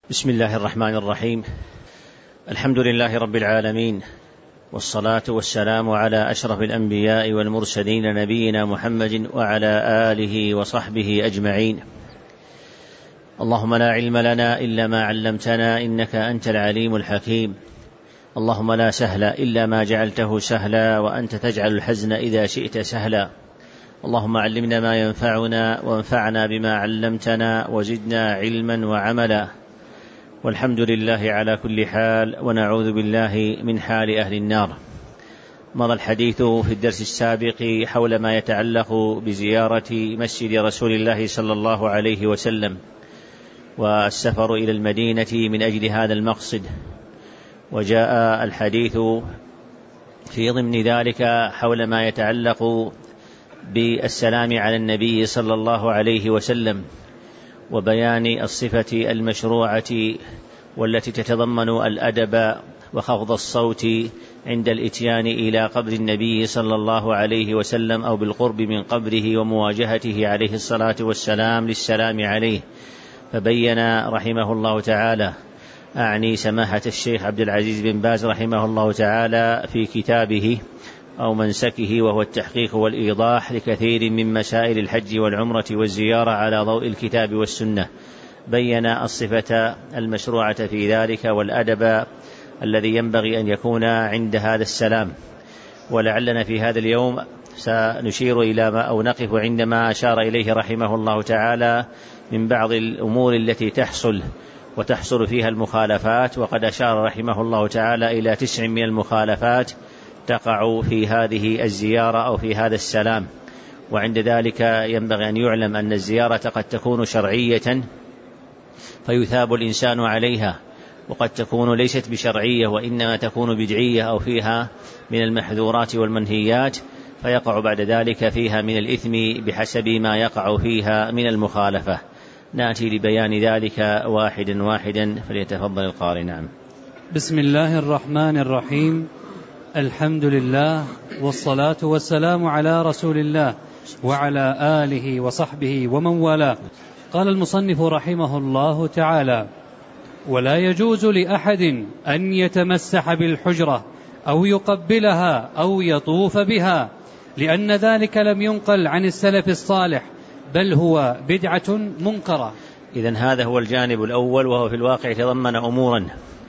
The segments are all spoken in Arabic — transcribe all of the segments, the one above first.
بسم الله الرحمن الرحيم. الحمد لله رب العالمين، والصلاة والسلام على أشرف الأنبياء والمرسلين نبينا محمد وعلى آله وصحبه أجمعين. اللهم لا علم لنا إلا ما علمتنا إنك أنت العليم الحكيم. اللهم لا سهل إلا ما جعلته سهلا، وأنت تجعل الحزن إذا شئت سهلا. اللهم علمنا ما ينفعنا وانفعنا بما علمتنا وزدنا علما وعملا. والحمد لله على كل حال، ونعوذ بالله من حال أهل النار. مضى الحديث في الدرس السابق حول ما يتعلق بزيارة مسجد رسول الله صلى الله عليه وسلم والسفر إلى المدينة من أجل هذا المقصد، وجاء الحديث في ضمن ذلك حول ما يتعلق بالسلام على النبي صلى الله عليه وسلم، وبيان الصفة المشروعة والتي تتضمن الأدب وخفض الصوت عند الإتيان إلى قبر النبي صلى الله عليه وسلم أو بالقرب من قبره ومواجهته عليه الصلاة والسلام للسلام عليه. فبين رحمه الله تعالى، أعني سماحة الشيخ عبد العزيز بن باز رحمه الله تعالى، في كتابه أو منسكه وهو التحقيق والإيضاح لكثير من مسائل الحج والعمرة والزيارة على ضوء الكتاب والسنة، بين الصفة المشروعة في ذلك والأدب الذي ينبغي أن يكون عند هذا السلام. ولعلنا في هذا اليوم سنشير إلى ما أو نقف عندما أشار إليه رحمه الله تعالى من بعض الأمور التي تحصل فيها المخالفات، وقد أشار رحمه الله تعالى إلى 9 من المخالفات تقع في هذه الزيارة أو في هذا السلام. وعند ذلك ينبغي أن يعلم أن الزيارة قد تكون شرعية فيثاب الإنسان عليها، وقد تكون ليست بشرعية وإنما تكون بدعية أو فيها من المحذورات والمنهيات، فيقع بعد ذلك فيها من الإثم بحسب ما يقع فيها من المخالفة. نأتي لبيان ذلك واحدا واحدا، فليتفضل القارئ. نعم. بسم الله الرحمن الرحيم. الحمد لله، والصلاة والسلام على رسول الله وعلى آله وصحبه ومن والاه. قال المصنف رحمه الله تعالى: ولا يجوز لأحد أن يتمسح بالحجرة أو يقبلها أو يطوف بها، لأن ذلك لم ينقل عن السلف الصالح، بل هو بدعة منكرة. إذن هذا هو الجانب الأول، وهو في الواقع يتضمن أمورا،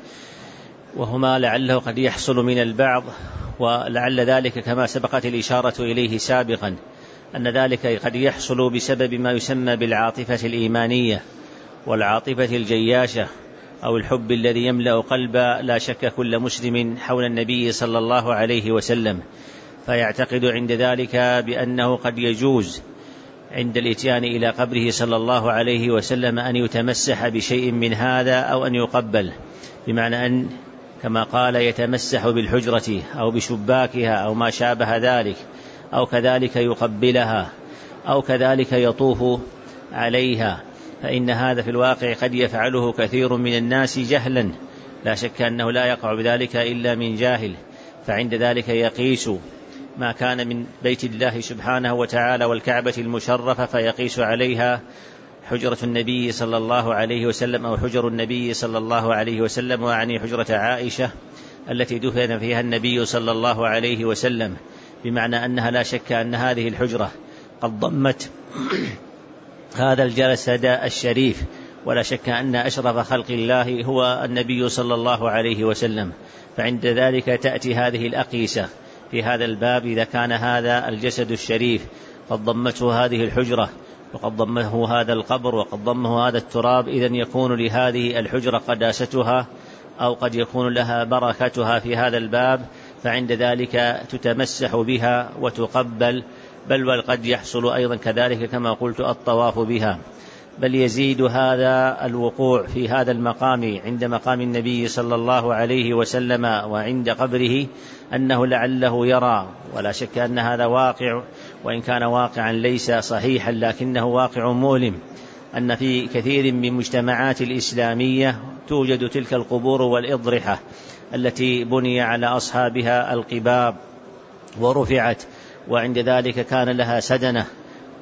وهما لعله قد يحصل من البعض، ولعل ذلك كما سبقت الإشارة إليه سابقا أن ذلك قد يحصل بسبب ما يسمى بالعاطفة الإيمانية والعاطفة الجياشة، أو الحب الذي يملأ قلب لا شك كل مسلم حول النبي صلى الله عليه وسلم، فيعتقد عند ذلك بأنه قد يجوز عند الإتيان إلى قبره صلى الله عليه وسلم أن يتمسح بشيء من هذا أو أن يقبل، بمعنى أن كما قال يتمسح بالحجرة أو بشباكها أو ما شابه ذلك، أو كذلك يقبلها، أو كذلك يطوف عليها. فإن هذا في الواقع قد يفعله كثير من الناس جهلا، لا شك أنه لا يقع بذلك إلا من جاهل، فعند ذلك يقيس ما كان من بيت الله سبحانه وتعالى والكعبة المشرفة فيقيس عليها حجرة النبي صلى الله عليه وسلم أو حجر النبي صلى الله عليه وسلم، وعني حجرة عائشة التي دفن فيها النبي صلى الله عليه وسلم، بمعنى أنها لا شك أن هذه الحجرة قد ضمت هذا الجسد الشريف، ولا شك أن أشرف خلق الله هو النبي صلى الله عليه وسلم. فعند ذلك تأتي هذه الأقيسة في هذا الباب، إذا كان هذا الجسد الشريف قد ضمته هذه الحجرة وقد ضمه هذا القبر وقد ضمه هذا التراب، إذن يكون لهذه الحجرة قداستها أو قد يكون لها بركتها في هذا الباب، فعند ذلك تتمسح بها وتقبل، بل وقد يحصل أيضا كذلك كما قلت الطواف بها. بل يزيد هذا الوقوع في هذا المقام عند مقام النبي صلى الله عليه وسلم وعند قبره أنه لعله يرى، ولا شك أن هذا واقع، وإن كان واقعا ليس صحيحا لكنه واقع مؤلم، أن في كثير من مجتمعات الإسلامية توجد تلك القبور والإضرحة التي بني على أصحابها القباب ورفعت، وعند ذلك كان لها سدنة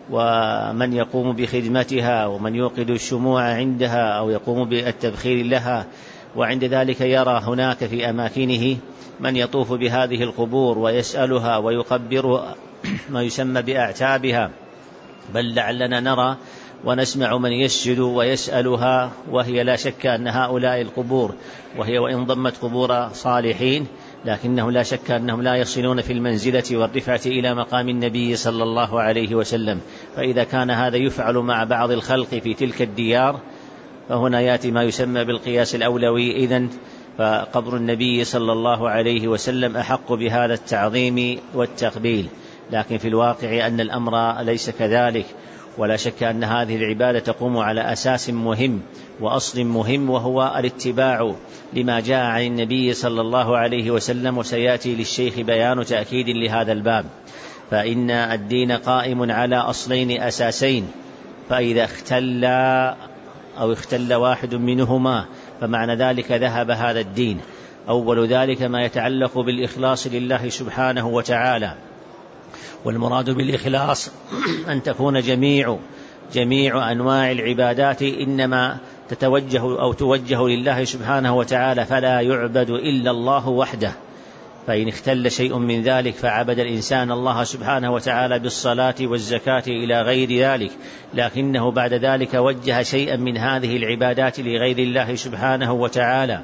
ومن يقوم بخدمتها ومن يوقد الشموع عندها أو يقوم بالتبخير لها. وعند ذلك يرى هناك في أماكنه من يطوف بهذه القبور ويسألها ويقبر ما يسمى بأعتابها، بل لعلنا نرى ونسمع من يسجد ويسألها، وهي لا شك أن هؤلاء القبور وهي وإن ضمت قبور صالحين لكنه لا شك أنهم لا يصلون في المنزلة والرفعة إلى مقام النبي صلى الله عليه وسلم. فإذا كان هذا يفعل مع بعض الخلق في تلك الديار فهنا يأتي ما يسمى بالقياس الأولوي. إذن فقبر النبي صلى الله عليه وسلم أحق بهذا التعظيم والتقبيل. لكن في الواقع أن الأمر ليس كذلك، ولا شك أن هذه العبادة تقوم على أساس مهم وأصل مهم، وهو الاتباع لما جاء عن النبي صلى الله عليه وسلم. وسيأتي للشيخ بيان تأكيد لهذا الباب. فإن الدين قائم على أصلين أساسين، فإذا اختل واحد منهما فمعنى ذلك ذهب هذا الدين. أول ذلك ما يتعلق بالإخلاص لله سبحانه وتعالى، والمراد بالإخلاص أن تكون جميع أنواع العبادات إنما توجه لله سبحانه وتعالى، فلا يعبد إلا الله وحده. فإن اختل شيء من ذلك فعبد الإنسان الله سبحانه وتعالى بالصلاة والزكاة إلى غير ذلك، لكنه بعد ذلك وجه شيئا من هذه العبادات لغير الله سبحانه وتعالى،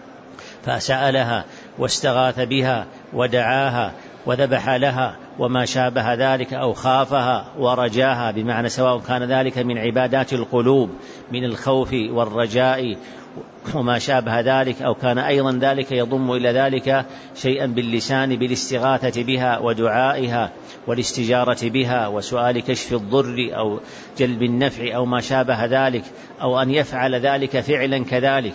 فسألها واستغاث بها ودعاها وذبح لها وما شابه ذلك، أو خافها ورجاها، بمعنى سواء كان ذلك من عبادات القلوب من الخوف والرجاء وما شابه ذلك، أو كان أيضا ذلك يضم إلى ذلك شيئا باللسان بالاستغاثة بها ودعائها والاستجارة بها وسؤال كشف الضر أو جلب النفع أو ما شابه ذلك، أو أن يفعل ذلك فعلا كذلك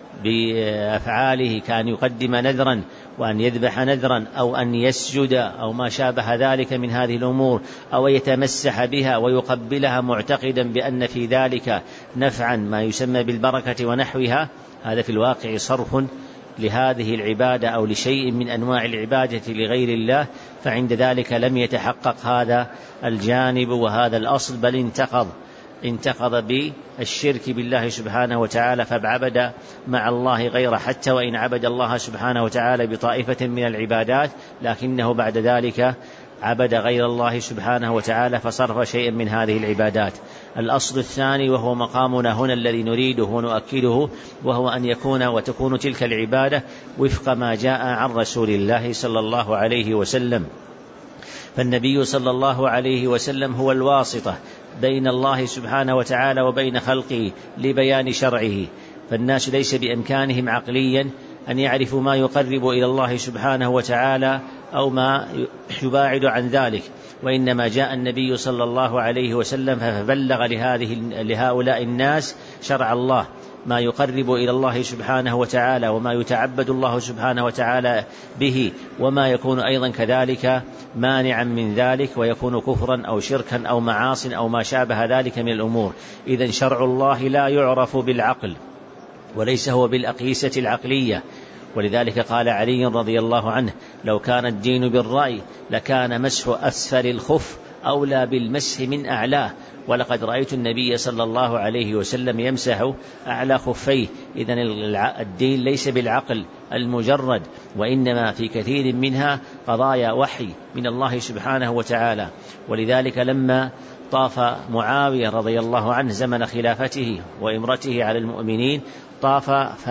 بأفعاله، كان يقدم نذرا وأن يذبح نذرا أو أن يسجد أو ما شابه ذلك من هذه الأمور، أو يتمسح بها ويقبلها معتقدا بأن في ذلك نفعا ما يسمى بالبركة ونحوها. هذا في الواقع صرف لهذه العبادة أو لشيء من أنواع العبادة لغير الله، فعند ذلك لم يتحقق هذا الجانب وهذا الأصل، بل انتقض بالشرك بالله سبحانه وتعالى، فعبد مع الله غيره، حتى وإن عبد الله سبحانه وتعالى بطائفة من العبادات لكنه بعد ذلك عبد غير الله سبحانه وتعالى فصرف شيئا من هذه العبادات. الأصل الثاني وهو مقامنا هنا الذي نريده ونؤكده، وهو أن وتكون تلك العبادة وفق ما جاء عن رسول الله صلى الله عليه وسلم. فالنبي صلى الله عليه وسلم هو الواسطة بين الله سبحانه وتعالى وبين خلقه لبيان شرعه، فالناس ليس بإمكانهم عقليا أن يعرفوا ما يقرب إلى الله سبحانه وتعالى أو ما يباعد عن ذلك، وإنما جاء النبي صلى الله عليه وسلم فبلغ لهؤلاء الناس شرع الله، ما يقرب إلى الله سبحانه وتعالى وما يتعبد الله سبحانه وتعالى به، وما يكون أيضا كذلك مانعا من ذلك ويكون كفرا أو شركا أو معاص أو ما شابه ذلك من الأمور. إذن شرع الله لا يعرف بالعقل وليس هو بالأقيسة العقلية، ولذلك قال علي رضي الله عنه: لو كان الدين بالرأي لكان مسح أسفل الخف أولى بالمسح من أعلاه، ولقد رأيت النبي صلى الله عليه وسلم يمسح أعلى خفيه. إذن الدين ليس بالعقل المجرد، وإنما في كثير منها قضايا وحي من الله سبحانه وتعالى. ولذلك لما طاف معاوية رضي الله عنه زمن خلافته وإمرته على المؤمنين طاف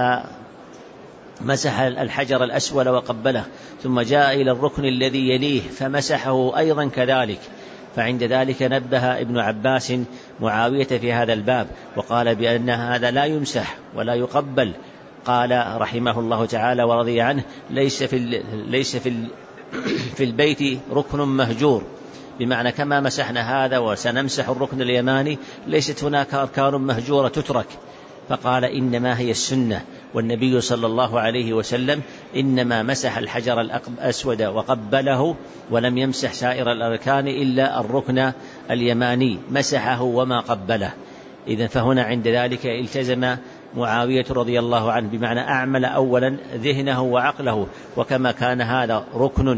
فمسح الحجر الأسود وقبله، ثم جاء إلى الركن الذي يليه فمسحه أيضا كذلك. فعند ذلك نبه ابن عباس معاوية في هذا الباب وقال بأن هذا لا يمسح ولا يقبل. قال رحمه الله تعالى ورضي عنه: ليس في البيت ركن مهجور، بمعنى كما مسحنا هذا وسنمسح الركن اليماني ليست هناك أركان مهجورة تترك. فقال: إنما هي السنة، والنبي صلى الله عليه وسلم إنما مسح الحجر الأسود وقبله ولم يمسح سائر الأركان إلا الركن اليماني، مسحه وما قبله. إذن فهنا عند ذلك التزم معاوية رضي الله عنه، بمعنى أعمل أولا ذهنه وعقله، وكما كان هذا ركن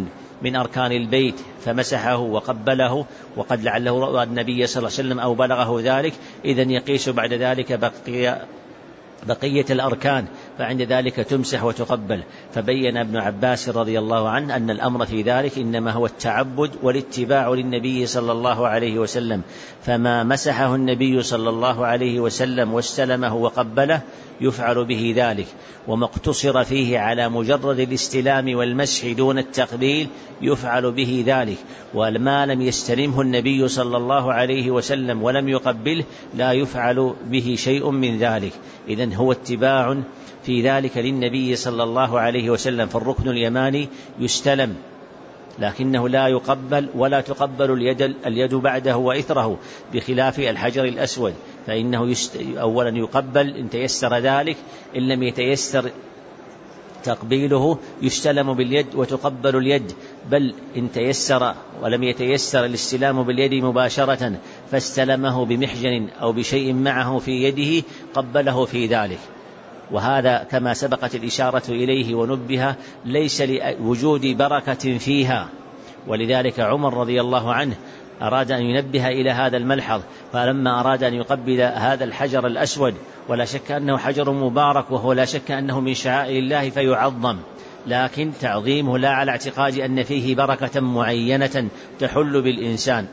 من أركان البيت فمسحه وقبله، وقد لعله رأى النبي صلى الله عليه وسلم أو بلغه ذلك، إذن يقيس بعد ذلك بقية الأركان، فعند ذلك تمسح وتقبل. فبين ابن عباس رضي الله عنه أن الأمر في ذلك إنما هو التعبد والاتباع للنبي صلى الله عليه وسلم، فما مسحه النبي صلى الله عليه وسلم واستلمه وقبله يفعل به ذلك، وما اقتصر فيه على مجرد الاستلام والمسح دون التقبيل يفعل به ذلك، وما لم يستلمه النبي صلى الله عليه وسلم ولم يقبله لا يفعل به شيء من ذلك. إذن هو اتباع في ذلك للنبي صلى الله عليه وسلم. فالركن اليماني يستلم لكنه لا يقبل ولا تقبل اليد بعده وإثره، بخلاف الحجر الأسود فإنه أولا يقبل إن تيسر ذلك، إن لم يتيسر تقبيله يستلم باليد وتقبل اليد، بل إن تيسر ولم يتيسر الاستلام باليد مباشرة فاستلمه بمحجن أو بشيء معه في يده قبله في ذلك. وهذا كما سبقت الإشارة إليه ونبه ليس لوجود بركة فيها، ولذلك عمر رضي الله عنه أراد أن ينبه إلى هذا الملحظ، فلما أراد أن يقبل هذا الحجر الأسود ولا شك أنه حجر مبارك وهو لا شك أنه من شعائر الله فيعظم، لكن تعظيمه لا على اعتقاد أن فيه بركة معينة تحل بالإنسان.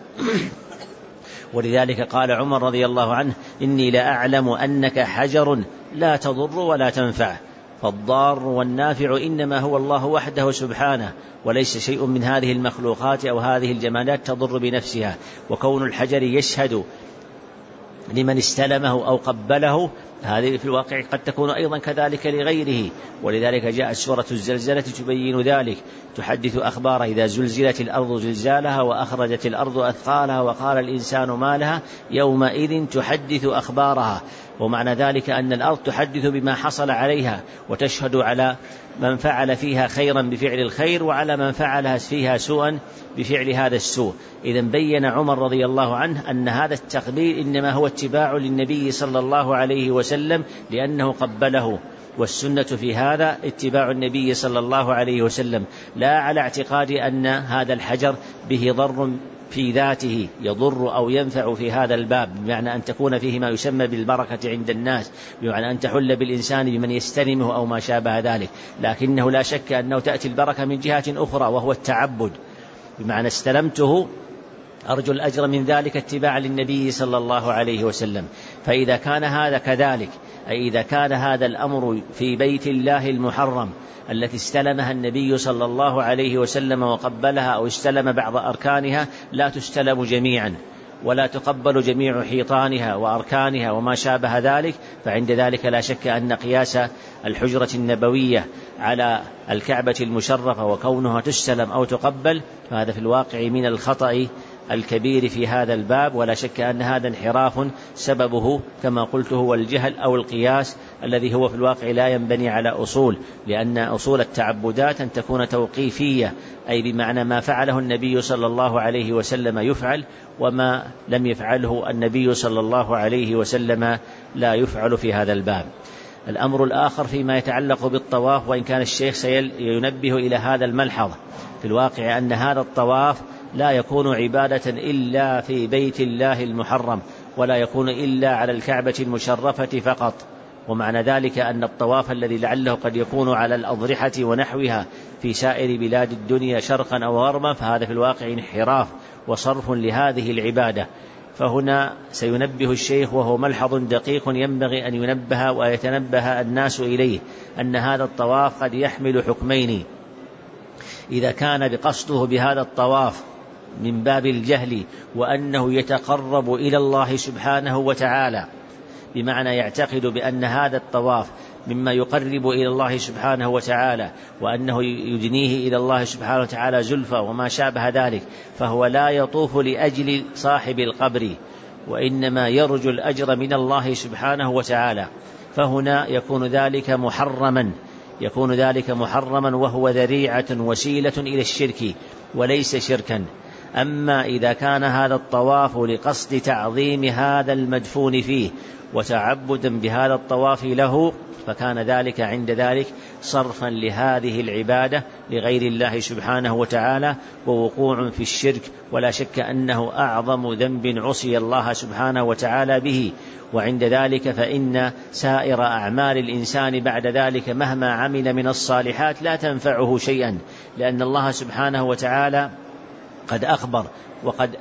ولذلك قال عمر رضي الله عنه: إني لأعلم أنك حجر لا تضر ولا تنفع، فالضار والنافع إنما هو الله وحده سبحانه، وليس شيء من هذه المخلوقات أو هذه الجمالات تضر بنفسها. وكون الحجر يشهد لمن استلمه أو قبله هذه في الواقع قد تكون أيضا كذلك لغيره، ولذلك جاءت سورة الزلزلة تبين ذلك، تحدث أخبارها: إذا زلزلت الأرض زلزالها وأخرجت الأرض أثقالها وقال الإنسان ما لها يومئذ تحدث أخبارها. ومعنى ذلك أن الأرض تحدث بما حصل عليها وتشهد على من فعل فيها خيرا بفعل الخير وعلى من فعل فيها سوءا بفعل هذا السوء. إذن بين عمر رضي الله عنه أن هذا التقبيل إنما هو اتباع للنبي صلى الله عليه وسلم لأنه قبله، والسنة في هذا اتباع النبي صلى الله عليه وسلم، لا على اعتقاد أن هذا الحجر به ضر في ذاته يضر أو ينفع في هذا الباب، بمعنى أن تكون فيه ما يسمى بالبركة عند الناس، بمعنى أن تحل بالإنسان بمن يستلمه أو ما شابه ذلك، لكنه لا شك أنه تأتي البركة من جهة أخرى وهو التعبد، بمعنى استلمته أرجو الأجر من ذلك اتباعا للنبي صلى الله عليه وسلم. فإذا كان هذا كذلك، أي إذا كان هذا الأمر في بيت الله المحرم التي استلمها النبي صلى الله عليه وسلم وقبلها أو استلم بعض أركانها، لا تستلم جميعا ولا تقبل جميع حيطانها وأركانها وما شابه ذلك، فعند ذلك لا شك أن قياس الحجرة النبوية على الكعبة المشرفة وكونها تستلم أو تقبل فهذا في الواقع من الخطأ الكبير في هذا الباب، ولا شك أن هذا انحراف سببه كما قلت هو الجهل أو القياس الذي هو في الواقع لا ينبني على أصول، لأن أصول التعبدات أن تكون توقيفية، أي بمعنى ما فعله النبي صلى الله عليه وسلم يفعل، وما لم يفعله النبي صلى الله عليه وسلم لا يفعل في هذا الباب. الأمر الآخر فيما يتعلق بالطواف، وإن كان الشيخ سينبه إلى هذا الملحظ، في الواقع أن هذا الطواف لا يكون عبادة إلا في بيت الله المحرم، ولا يكون إلا على الكعبة المشرفة فقط. ومعنى ذلك أن الطواف الذي لعله قد يكون على الأضرحة ونحوها في سائر بلاد الدنيا شرقا أو غربا فهذا في الواقع انحراف وصرف لهذه العبادة. فهنا سينبه الشيخ وهو ملحظ دقيق ينبغي أن ينبه ويتنبه الناس إليه، أن هذا الطواف قد يحمل حكمين: إذا كان بقصده بهذا الطواف من باب الجهل وأنه يتقرب إلى الله سبحانه وتعالى، بمعنى يعتقد بأن هذا الطواف مما يقرب إلى الله سبحانه وتعالى وأنه يدنيه إلى الله سبحانه وتعالى زلفى وما شابه ذلك، فهو لا يطوف لأجل صاحب القبر وإنما يرجو الأجر من الله سبحانه وتعالى، فهنا يكون ذلك محرما وهو ذريعة وسيلة إلى الشرك وليس شركا. أما إذا كان هذا الطواف لقصد تعظيم هذا المدفون فيه وتعبدا بهذا الطواف له، فكان ذلك عند ذلك صرفا لهذه العبادة لغير الله سبحانه وتعالى ووقوع في الشرك، ولا شك أنه أعظم ذنب عصي الله سبحانه وتعالى به. وعند ذلك فإن سائر أعمال الإنسان بعد ذلك مهما عمل من الصالحات لا تنفعه شيئا، لأن الله سبحانه وتعالى قد أخبر وقد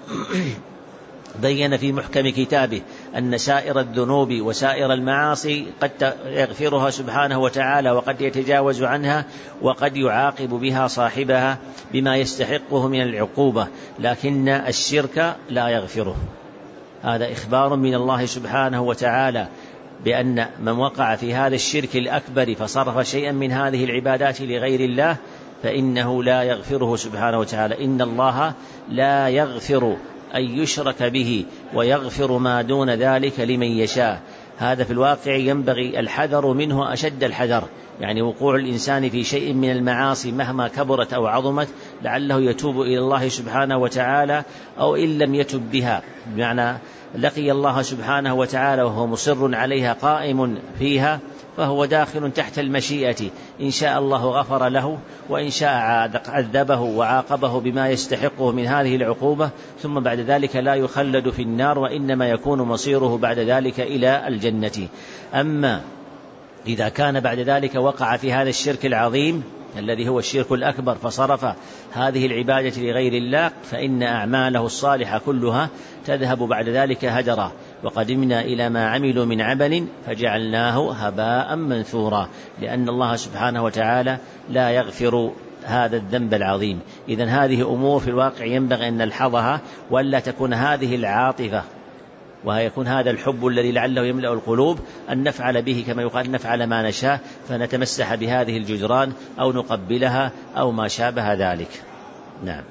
بين في محكم كتابه أن سائر الذنوب وسائر المعاصي قد يغفرها سبحانه وتعالى وقد يتجاوز عنها وقد يعاقب بها صاحبها بما يستحقه من العقوبة، لكن الشرك لا يغفره. هذا إخبار من الله سبحانه وتعالى بأن من وقع في هذا الشرك الأكبر فصرف شيئا من هذه العبادات لغير الله فإنه لا يغفره سبحانه وتعالى. إن الله لا يغفر أن يشرك به ويغفر ما دون ذلك لمن يشاء. هذا في الواقع ينبغي الحذر منه أشد الحذر، يعني وقوع الإنسان في شيء من المعاصي مهما كبرت أو عظمت لعله يتوب إلى الله سبحانه وتعالى، أو إن لم يتب بها بمعنى لقي الله سبحانه وتعالى وهو مصر عليها قائم فيها، فهو داخل تحت المشيئة، إن شاء الله غفر له وإن شاء عذبه وعاقبه بما يستحقه من هذه العقوبة، ثم بعد ذلك لا يخلد في النار وإنما يكون مصيره بعد ذلك إلى الجنة. أما إذا كان بعد ذلك وقع في هذا الشرك العظيم الذي هو الشرك الأكبر فصرف هذه العبادة لغير الله فإن أعماله الصالحة كلها تذهب بعد ذلك هدرا، وقدمنا إلى ما عملوا من عمل فجعلناه هباء منثورا، لأن الله سبحانه وتعالى لا يغفر هذا الذنب العظيم. إذن هذه أمور في الواقع ينبغي أن نلحظها، ولا تكون هذه العاطفة ويكون هذا الحب الذي لعله يملأ القلوب أن نفعل به كما يقال نفعل ما نشاء، فنتمسح بهذه الجدران أو نقبلها أو ما شابه ذلك. نعم.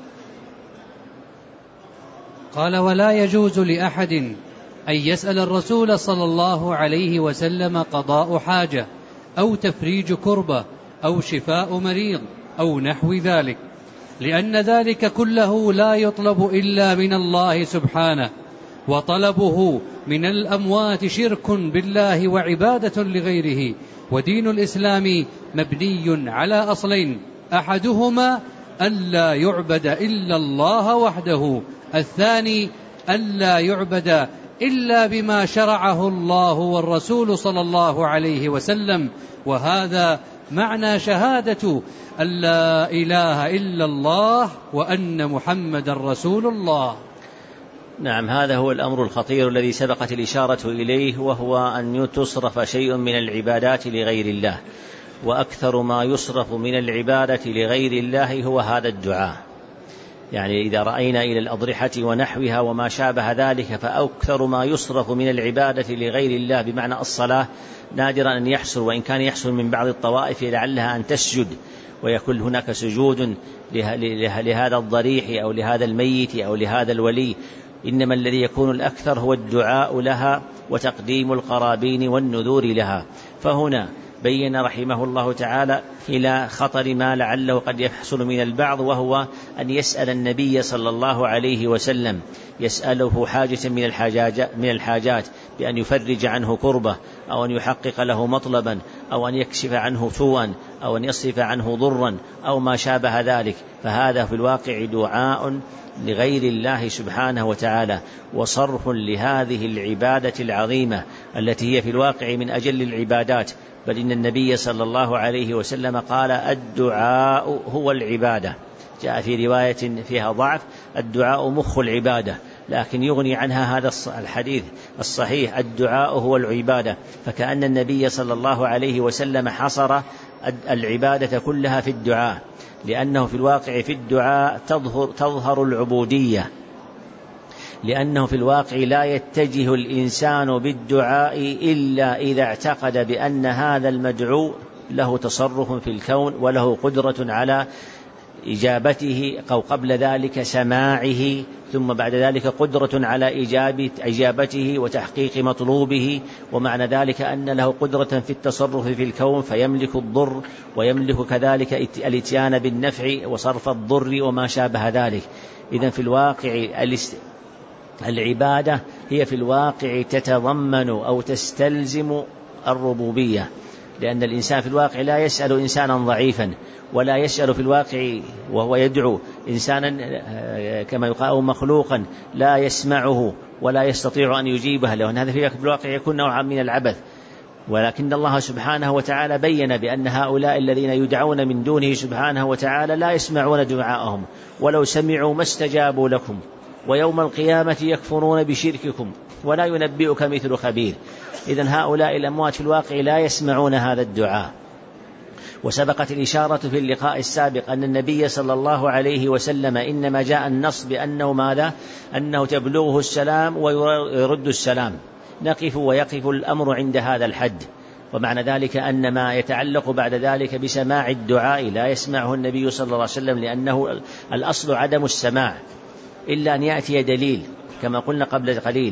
قال: ولا يجوز لأحد أن يسأل الرسول صلى الله عليه وسلم قضاء حاجة أو تفريج كربة أو شفاء مريض أو نحو ذلك، لأن ذلك كله لا يطلب إلا من الله سبحانه، وطلبه من الأموات شرك بالله وعبادة لغيره. ودين الإسلام مبني على أصلين: أحدهما ألا يعبد إلا الله وحده، الثاني ألا يعبد إلا بما شرعه الله والرسول صلى الله عليه وسلم. وهذا معنى شهادة أن لا إله إلا الله وأن محمد رسول الله. نعم، هذا هو الأمر الخطير الذي سبقت الإشارة إليه، وهو أن تصرف شيء من العبادات لغير الله، وأكثر ما يصرف من العبادة لغير الله هو هذا الدعاء. يعني إذا رأينا إلى الأضرحة ونحوها وما شابه ذلك فأكثر ما يصرف من العبادة لغير الله بمعنى الصلاة نادرا أن يحصل، وإن كان يحصل من بعض الطوائف لعلها أن تسجد ويكون هناك سجود لهذا الضريح أو لهذا الميت أو لهذا الولي، إنما الذي يكون الأكثر هو الدعاء لها وتقديم القرابين والنذور لها. فهنا بين رحمه الله تعالى إلى خطر ما لعله قد يحصل من البعض، وهو أن يسأل النبي صلى الله عليه وسلم، يسأله حاجة من الحاجات بأن يفرج عنه كربة أو أن يحقق له مطلبا أو أن يكشف عنه سوءا أو أن يصرف عنه ضرا أو ما شابه ذلك، فهذا في الواقع دعاء لغير الله سبحانه وتعالى وصرف لهذه العبادة العظيمة التي هي في الواقع من أجل العبادات. بل إن النبي صلى الله عليه وسلم قال: الدعاء هو العبادة. جاء في رواية فيها ضعف: الدعاء مخ العبادة، لكن يغني عنها هذا الحديث الصحيح: الدعاء هو العبادة. فكأن النبي صلى الله عليه وسلم حصر العبادة كلها في الدعاء، لأنه في الواقع في الدعاء تظهر العبودية، لأنه في الواقع لا يتجه الإنسان بالدعاء إلا إذا اعتقد بأن هذا المدعو له تصرف في الكون وله قدرة على إجابته أو قبل ذلك سماعه، ثم بعد ذلك قدرة على إجابته وتحقيق مطلوبه، ومعنى ذلك أن له قدرة في التصرف في الكون فيملك الضر ويملك كذلك الاتيان بالنفع وصرف الضر وما شابه ذلك. إذن في الواقع العبادة هي في الواقع تتضمن أو تستلزم الربوبية، لأن الإنسان في الواقع لا يسأل إنسانا ضعيفا، ولا يسأل في الواقع وهو يدعو إنسانا كما يقال مخلوقا لا يسمعه ولا يستطيع أن يجيبه، لأن هذا في الواقع يكون نوعا من العبث. ولكن الله سبحانه وتعالى بين بأن هؤلاء الذين يدعون من دونه سبحانه وتعالى لا يسمعون دعاءهم، ولو سمعوا ما استجابوا لكم، ويوم القيامة يكفرون بشرككم ولا ينبئك مثل خبير. إذن هؤلاء الأموات في الواقع لا يسمعون هذا الدعاء. وسبقت الإشارة في اللقاء السابق أن النبي صلى الله عليه وسلم إنما جاء النص بأنه ماذا؟ أنه تبلغه السلام ويرد السلام، نقف ويقف الأمر عند هذا الحد. ومعنى ذلك أن ما يتعلق بعد ذلك بسماع الدعاء لا يسمعه النبي صلى الله عليه وسلم، لأنه الأصل عدم السماع إلا أن يأتي دليل، كما قلنا قبل قليل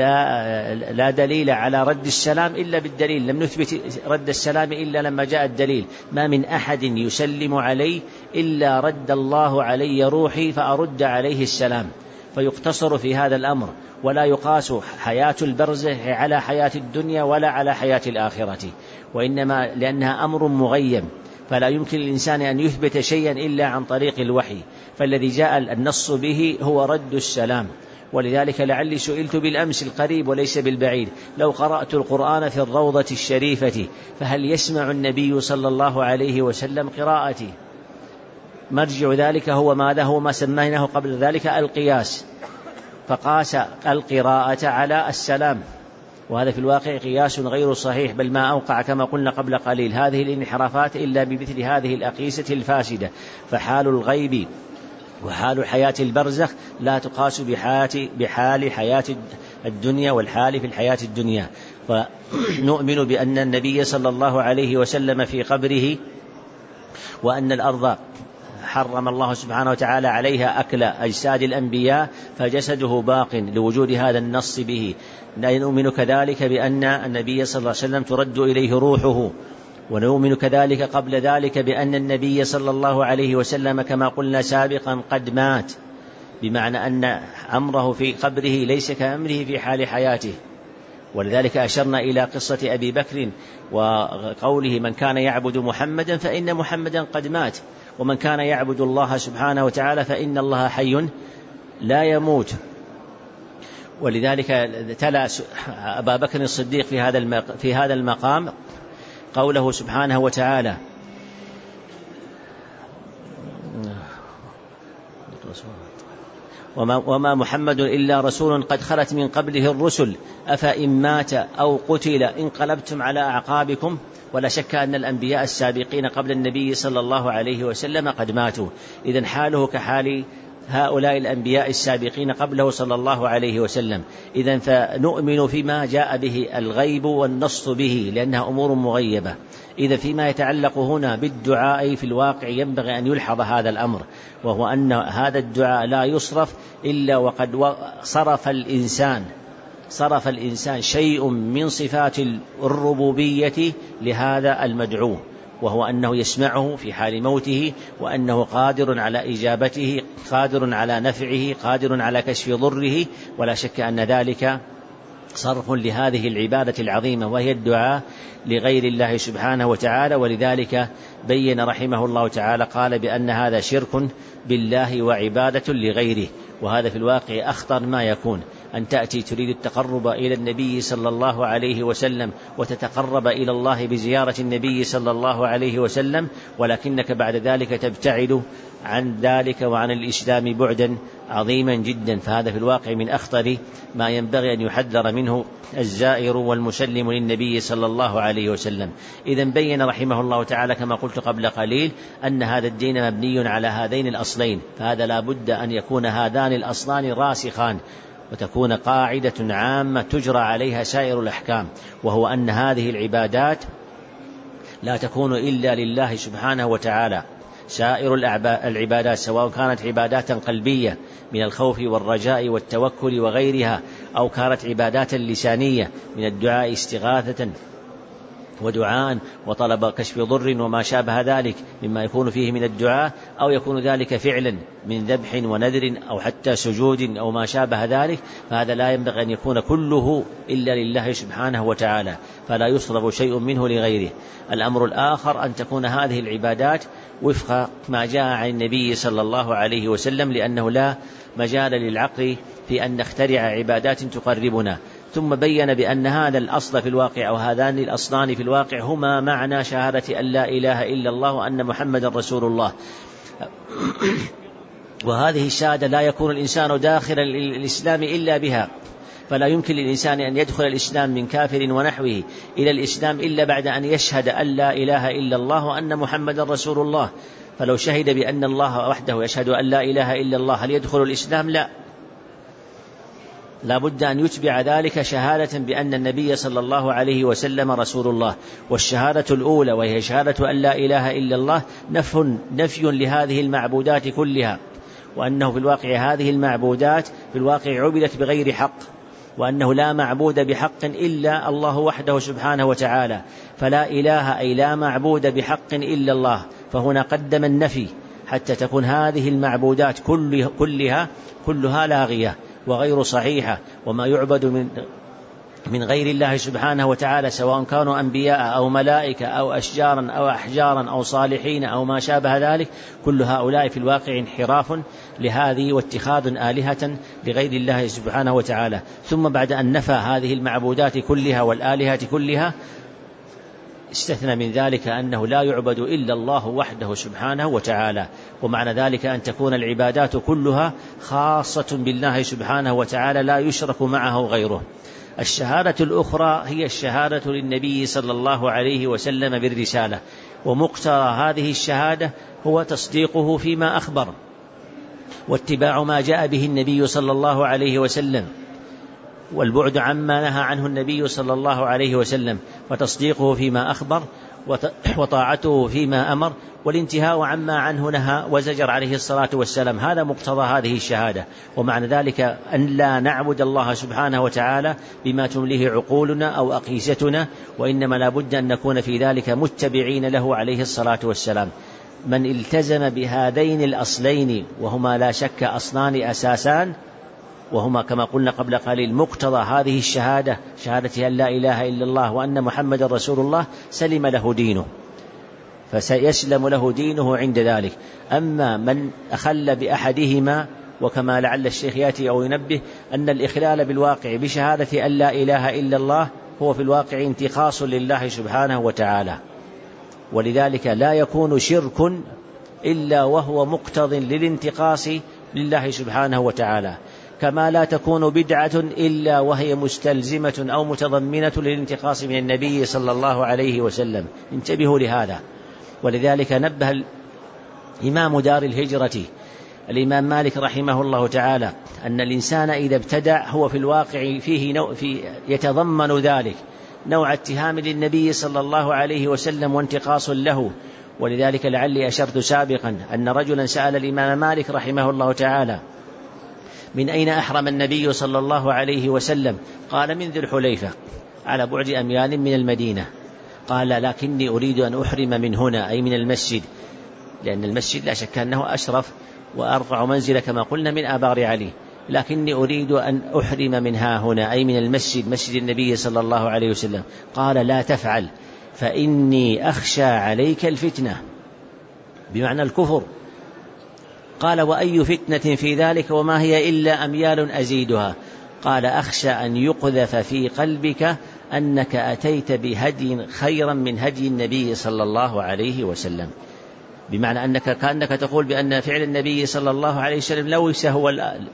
لا دليل على رد السلام إلا بالدليل، لم نثبت رد السلام إلا لما جاء الدليل. ما من أحد يسلم علي إلا رد الله علي روحي فأرد عليه السلام، فيقتصر في هذا الأمر، ولا يقاس حياة البرزخ على حياة الدنيا ولا على حياة الآخرة، وإنما لأنها أمر مغيب، فلا يمكن للإنسان أن يثبت شيئا إلا عن طريق الوحي، فالذي جاء النص به هو رد السلام. ولذلك لعلي سئلت بالأمس القريب وليس بالبعيد: لو قرأت القرآن في الروضة الشريفة فهل يسمع النبي صلى الله عليه وسلم قراءتي؟ مرجع ذلك هو ماذا؟ هو ما سميناه قبل ذلك القياس، فقاس القراءة على السلام، وهذا في الواقع قياس غير صحيح، بل ما أوقع كما قلنا قبل قليل هذه الانحرافات إلا بمثل هذه الأقيسة الفاسدة. فحال الغيب وحال حياة البرزخ لا تقاس بحال حياة الدنيا والحال في الحياة الدنيا. فنؤمن بأن النبي صلى الله عليه وسلم في قبره، وأن الأرض حرم الله سبحانه وتعالى عليها أكل أجساد الأنبياء فجسده باق لوجود هذا النص به. نؤمن كذلك بأن النبي صلى الله عليه وسلم ترد إليه روحه، ونؤمن كذلك قبل ذلك بأن النبي صلى الله عليه وسلم كما قلنا سابقا قد مات، بمعنى أن أمره في قبره ليس كأمره في حال حياته. ولذلك أشرنا إلى قصة أبي بكر وقوله: من كان يعبد محمدا فإن محمدا قد مات، ومن كان يعبد الله سبحانه وتعالى فإن الله حي لا يموت. ولذلك تلا أبا بكر الصديق في هذا المقام قوله سبحانه وتعالى: وما محمد إلا رسول قد خلت من قبله الرسل أفإن مات أو قتل انقلبتم على أعقابكم. ولا شك أن الأنبياء السابقين قبل النبي صلى الله عليه وسلم قد ماتوا، إذن حاله كحال هؤلاء الأنبياء السابقين قبله صلى الله عليه وسلم. إذن فنؤمن فيما جاء به الغيب والنص به، لأنها أمور مغيبة. إذا فيما يتعلق هنا بالدعاء في الواقع ينبغي أن يلحظ هذا الأمر، وهو أن هذا الدعاء لا يصرف إلا وقد صرف الإنسان شيء من صفات الربوبية لهذا المدعو، وهو أنه يسمعه في حال موته، وأنه قادر على إجابته، قادر على نفعه، قادر على كشف ضره. ولا شك أن ذلك صرف لهذه العبادة العظيمة وهي الدعاء لغير الله سبحانه وتعالى. ولذلك بين رحمه الله تعالى قال بأن هذا شرك بالله وعبادة لغيره. وهذا في الواقع أخطر ما يكون، أن تأتي تريد التقرب إلى النبي صلى الله عليه وسلم وتتقرب إلى الله بزيارة النبي صلى الله عليه وسلم، ولكنك بعد ذلك تبتعد عن ذلك وعن الإسلام بعدا عظيما جدا. فهذا في الواقع من أخطر ما ينبغي أن يحذر منه الزائر والمسلم للنبي صلى الله عليه وسلم. إذن بين رحمه الله تعالى كما قلت قبل قليل أن هذا الدين مبني على هذين الأصلين، فهذا لا بد أن يكون هذان الأصلان راسخان، وتكون قاعدة عامة تجرى عليها سائر الأحكام، وهو أن هذه العبادات لا تكون إلا لله سبحانه وتعالى، سائر العبادات سواء كانت عبادات قلبية من الخوف والرجاء والتوكل وغيرها، أو كانت عبادات لسانية من الدعاء استغاثة ودعاء وطلب كشف ضر وما شابه ذلك مما يكون فيه من الدعاء، أو يكون ذلك فعلا من ذبح ونذر أو حتى سجود أو ما شابه ذلك، فهذا لا ينبغي أن يكون كله إلا لله سبحانه وتعالى، فلا يصرف شيء منه لغيره. الأمر الآخر أن تكون هذه العبادات وفق ما جاء عن النبي صلى الله عليه وسلم، لأنه لا مجال للعقل في أن نخترع عبادات تقربنا. ثم بين بأن هذا الأصل في الواقع أو هذان الأصلان في الواقع هما معنى شهادة أن لا إله إلا الله وأن محمد رسول الله. وهذه الشهادة لا يكون الإنسان داخل الإسلام إلا بها، فلا يمكن للإنسان أن يدخل الإسلام من كافر ونحوه إلى الإسلام إلا بعد أن يشهد أن لا إله إلا الله وأن محمد رسول الله. فلو شهد بأن الله وحده يشهد أن لا إله إلا الله هل يدخل الإسلام؟ لا بد أن يتبع ذلك شهادة بأن النبي صلى الله عليه وسلم رسول الله. والشهادة الأولى وهي شهادة أن لا إله إلا الله نفي لهذه المعبودات كلها، وأنه في الواقع هذه المعبودات في الواقع عبدت بغير حق، وأنه لا معبود بحق إلا الله وحده سبحانه وتعالى. فلا إله أي لا معبود بحق إلا الله، فهنا قدم النفي حتى تكون هذه المعبودات كلها لاغية وغير صحيحة، وما يعبد من غير الله سبحانه وتعالى سواء كانوا أنبياء أو ملائكة أو أشجارا أو أحجارا أو صالحين أو ما شابه ذلك، كل هؤلاء في الواقع انحراف لهذه واتخاذ آلهة لغير الله سبحانه وتعالى. ثم بعد أن نفى هذه المعبودات كلها والآلهة كلها استثنى من ذلك أنه لا يعبد إلا الله وحده سبحانه وتعالى، ومعنى ذلك أن تكون العبادات كلها خاصة بالله سبحانه وتعالى لا يشرك معه غيره. الشهادة الأخرى هي الشهادة للنبي صلى الله عليه وسلم بالرسالة، ومقتضى هذه الشهادة هو تصديقه فيما أخبر واتباع ما جاء به النبي صلى الله عليه وسلم، والبعد عما نهى عنه النبي صلى الله عليه وسلم، وتصديقه فيما أخبر وطاعته فيما أمر، والانتهاء عما عنه نهى وزجر عليه الصلاة والسلام. هذا مقتضى هذه الشهادة. ومعنى ذلك أن لا نعبد الله سبحانه وتعالى بما تمليه عقولنا أو أقيستنا، وإنما لا بد أن نكون في ذلك متبعين له عليه الصلاة والسلام. من التزم بهذين الأصلين وهما لا شك أصلان أساسان، وهما كما قلنا قبل قليل مقتضى هذه الشهادة، شهادة أن لا إله إلا الله وأن محمد رسول الله، سلم له دينه، فسيسلم له دينه عند ذلك. أما من أخل بأحدهما، وكما لعل الشيخ يأتي أو ينبه أن الإخلال بالواقع بشهادة أن لا إله إلا الله هو في الواقع انتقاص لله سبحانه وتعالى، ولذلك لا يكون شرك إلا وهو مقتض للانتقاص لله سبحانه وتعالى، كما لا تكون بدعة إلا وهي مستلزمة أو متضمنة للانتقاص من النبي صلى الله عليه وسلم. انتبهوا لهذا. ولذلك نبه إمام دار الهجرة الإمام مالك رحمه الله تعالى أن الإنسان إذا ابتدع هو في الواقع فيه يتضمن ذلك نوع اتهام للنبي صلى الله عليه وسلم وانتقاص له. ولذلك لعلي أشرت سابقا أن رجلا سأل الإمام مالك رحمه الله تعالى: من أين أحرم النبي صلى الله عليه وسلم؟ قال: من ذي الحليفة على بعد أميال من المدينة. قال: لكني أريد أن أحرم من هنا، أي من المسجد، لأن المسجد لا شك أنه أشرف وأرفع منزل كما قلنا من آبار علي، لكني أريد أن أحرم منها هنا، أي من المسجد، مسجد النبي صلى الله عليه وسلم. قال: لا تفعل، فإني أخشى عليك الفتنة، بمعنى الكفر. قال: وأي فتنة في ذلك وما هي إلا أميال أزيدها؟ قال: أخشى أن يقذف في قلبك أنك أتيت بهدي خيرا من هدي النبي صلى الله عليه وسلم، بمعنى أنك كأنك تقول بأن فعل النبي صلى الله عليه وسلم ليس هو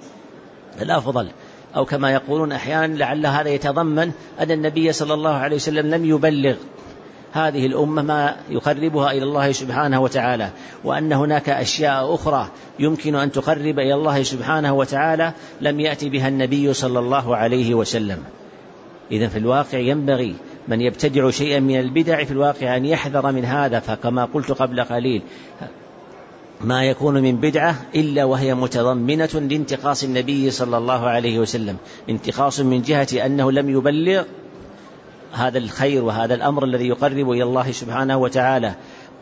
الأفضل، أو كما يقولون أحيانا لعل هذا يتضمن أن النبي صلى الله عليه وسلم لم يبلغ هذه الأمة ما يقربها إلى الله سبحانه وتعالى، وأن هناك أشياء أخرى يمكن أن تقرب إلى الله سبحانه وتعالى لم يأتي بها النبي صلى الله عليه وسلم. إذن في الواقع ينبغي من يبتدع شيئا من البدع في الواقع أن يحذر من هذا. فكما قلت قبل قليل ما يكون من بدعة إلا وهي متضمنة لانتقاص النبي صلى الله عليه وسلم، انتقاص من جهة أنه لم يبلغ هذا الخير وهذا الأمر الذي يقرب إلى الله سبحانه وتعالى،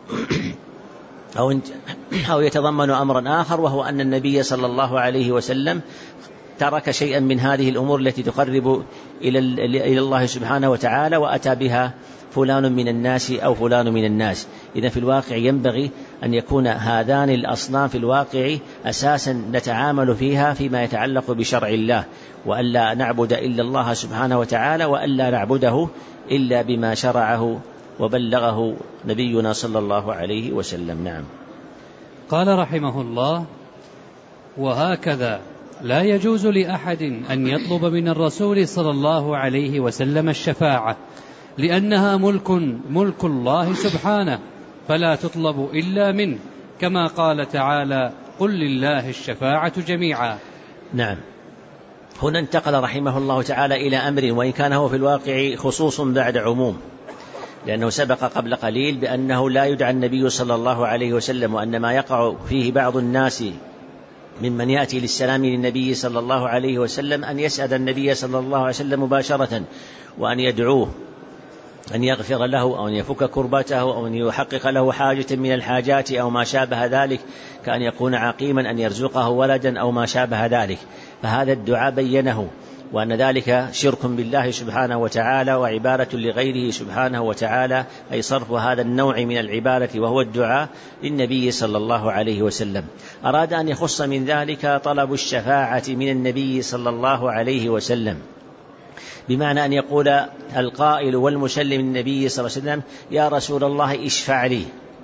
أو يتضمن أمرا آخر، وهو أن النبي صلى الله عليه وسلم ترك شيئا من هذه الأمور التي تقرب إلى الله سبحانه وتعالى وأتى بها فلان من الناس أو فلان من الناس. إذن في الواقع ينبغي أن يكون هذان الأصناف في الواقع أساسا نتعامل فيها فيما يتعلق بشرع الله، وألا نعبد إلا الله سبحانه وتعالى، وألا نعبده إلا بما شرعه وبلغه نبينا صلى الله عليه وسلم. نعم. قال رحمه الله: وهكذا لا يجوز لأحد أن يطلب من الرسول صلى الله عليه وسلم الشفاعة، لأنها ملك الله سبحانه، فلا تطلب إلا منه، كما قال تعالى: قل لله الشفاعة جميعا. نعم. هنا انتقل رحمه الله تعالى إلى أمر، وإن كان هو في الواقع خصوص بعد عموم، لأنه سبق قبل قليل بأنه لا يدعى النبي صلى الله عليه وسلم، وأن ما يقع فيه بعض الناس ممن يأتي للسلام للنبي صلى الله عليه وسلم أن يسأل النبي صلى الله عليه وسلم مباشرة، وأن يدعوه أن يغفر له، أو أن يفك كربته، أو أن يحقق له حاجة من الحاجات أو ما شابه ذلك، كأن يكون عقيما، أن يرزقه ولدا أو ما شابه ذلك. فهذا الدعاء بينه، وأن ذلك شرك بالله سبحانه وتعالى وعبادة لغيره سبحانه وتعالى، أي صرف هذا النوع من العبادة وهو الدعاء للنبي صلى الله عليه وسلم. أراد أن يخص من ذلك طلب الشفاعة من النبي صلى الله عليه وسلم، بمعنى أن يقول القائل والمسلم النبي صلى الله عليه وسلم: يا رسول الله اشفع لي.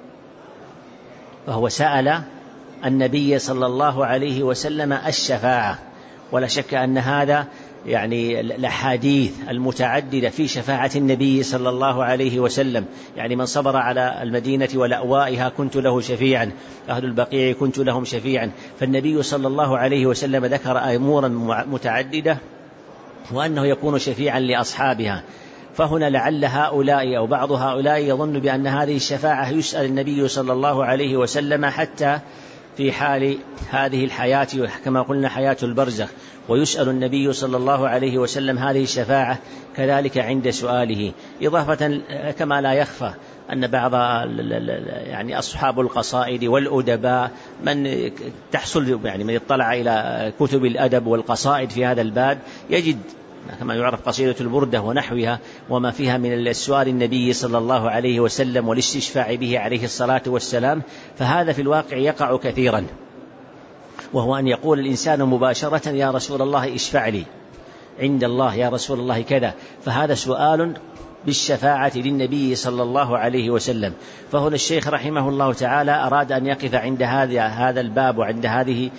فهو سأل النبي صلى الله عليه وسلم الشفاعة، ولا شك أن هذا يعني الأحاديث المتعددة في شفاعة النبي صلى الله عليه وسلم، يعني من صبر على المدينة ولأوائها كنت له شفيعا، أهل البقيع كنت لهم شفيعا. فالنبي صلى الله عليه وسلم ذكر أمورا متعددة، وأنه يكون شفيعا لأصحابها. فهنا لعل هؤلاء أو بعض هؤلاء يظن بأن هذه الشفاعة يسأل النبي صلى الله عليه وسلم حتى في حال هذه الحياة، كما قلنا حياة البرزخ، ويسأل النبي صلى الله عليه وسلم هذه الشفاعة كذلك عند سؤاله. إضافة كما لا يخفى أن بعض يعني أصحاب القصائد والأدباء من تحصل يعني من يطلع إلى كتب الأدب والقصائد في هذا الباب يجد كما يعرف قصيدة البردة ونحوها وما فيها من السؤال النبي صلى الله عليه وسلم والاستشفاع به عليه الصلاة والسلام. فهذا في الواقع يقع كثيرا، وهو أن يقول الإنسان مباشرة: يا رسول الله اشفع لي عند الله، يا رسول الله كذا. فهذا سؤال بالشفاعة للنبي صلى الله عليه وسلم. فهنا الشيخ رحمه الله تعالى أراد أن يقف عند هذا الباب وعند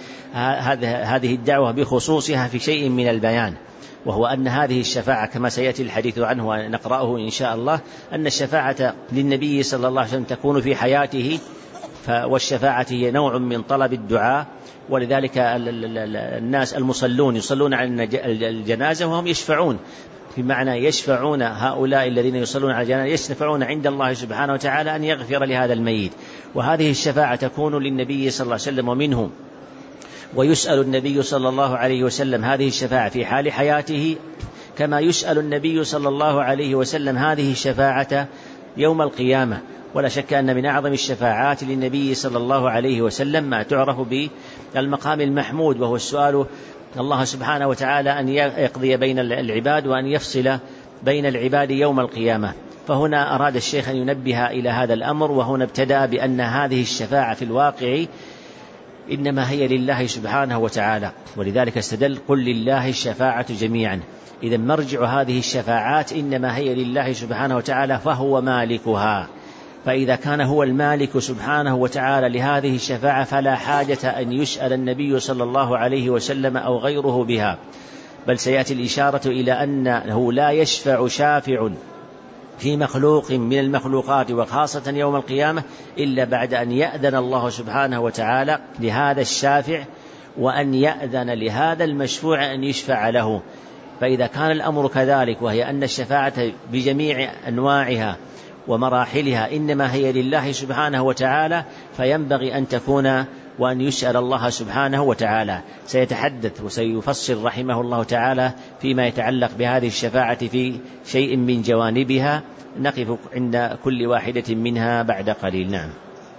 هذه الدعوة بخصوصها في شيء من البيان، وهو أن هذه الشفاعة كما سيأتي الحديث عنه ونقرأه إن شاء الله، أن الشفاعة للنبي صلى الله عليه وسلم تكون في حياته، والشفاعة هي نوع من طلب الدعاء. ولذلك الناس المصلون يصلون على الجنازة وهم يشفعون، بمعنى يشفعون هؤلاء الذين يصلون على الجنازة يشفعون عند الله سبحانه وتعالى أن يغفر لهذا الميت. وهذه الشفاعة تكون للنبي صلى الله عليه وسلم ومنهم، ويسأل النبي صلى الله عليه وسلم هذه الشفاعة في حال حياته، كما يسأل النبي صلى الله عليه وسلم هذه الشفاعة يوم القيامة. ولا شك أن من أعظم الشفاعات للنبي صلى الله عليه وسلم ما تعرف بالمقام المحمود، وهو السؤال الله سبحانه وتعالى أن يقضي بين العباد وأن يفصل بين العباد يوم القيامة. فهنا أراد الشيخ أن ينبه إلى هذا الأمر، وهنا ابتدأ بأن هذه الشفاعة في الواقع إنما هي لله سبحانه وتعالى، ولذلك استدل: قل لله الشفاعة جميعا. إذا مرجع هذه الشفاعات إنما هي لله سبحانه وتعالى، فهو مالكها. فإذا كان هو المالك سبحانه وتعالى لهذه الشفاعة فلا حاجة أن يسأل النبي صلى الله عليه وسلم أو غيره بها، بل سيأتي الإشارة إلى أنه لا يشفع شافع في مخلوق من المخلوقات وخاصة يوم القيامة إلا بعد أن يأذن الله سبحانه وتعالى لهذا الشافع، وأن يأذن لهذا المشفوع أن يشفع له. فإذا كان الأمر كذلك، وهي أن الشفاعة بجميع أنواعها ومراحلها إنما هي لله سبحانه وتعالى، فينبغي أن تكون وأن يسأل الله سبحانه وتعالى. سيتحدث وسيفصل رحمه الله تعالى فيما يتعلق بهذه الشفاعة في شيء من جوانبها، نقف عند كل واحدة منها بعد قليل. نعم.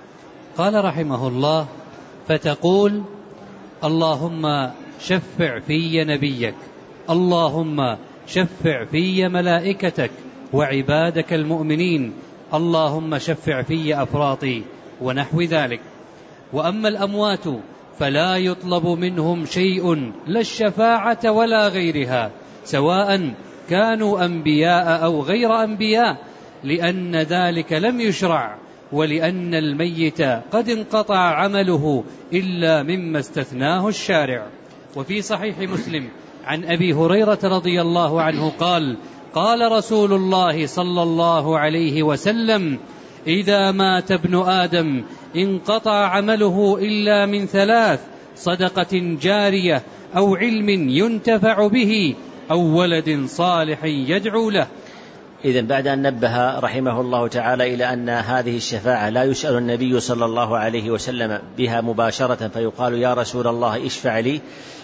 قال رحمه الله: فتقول: اللهم شفع في نبيك، اللهم شفع في ملائكتك وعبادك المؤمنين، اللهم شفع في أفراطي، ونحو ذلك. وأما الأموات فلا يطلب منهم شيء، لا الشفاعة ولا غيرها، سواء كانوا أنبياء أو غير أنبياء، لأن ذلك لم يشرع، ولأن الميت قد انقطع عمله إلا مما استثناه الشارع. وفي صحيح مسلم عن أبي هريرة رضي الله عنه قال: قال رسول الله صلى الله عليه وسلم: إذا مات ابن آدم انقطع عمله إلا من ثلاث: صدقة جارية، أو علم ينتفع به، أو ولد صالح يدعو له. إذن بعد أن نبه رحمه الله تعالى إلى أن هذه الشفاعة لا يسأل النبي صلى الله عليه وسلم بها مباشرة فيقال يا رسول الله اشفع لي،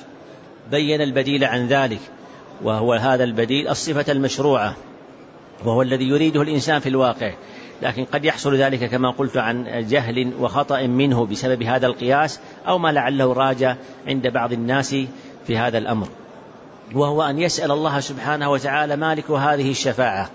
بين البديل عن ذلك، وهو هذا البديل الصفة المشروعة، وهو الذي يريده الإنسان في الواقع، لكن قد يحصل ذلك كما قلت عن جهل وخطأ منه بسبب هذا القياس، أو ما لعله راجع عند بعض الناس في هذا الأمر، وهو أن يسأل الله سبحانه وتعالى مالك هذه الشفاعة،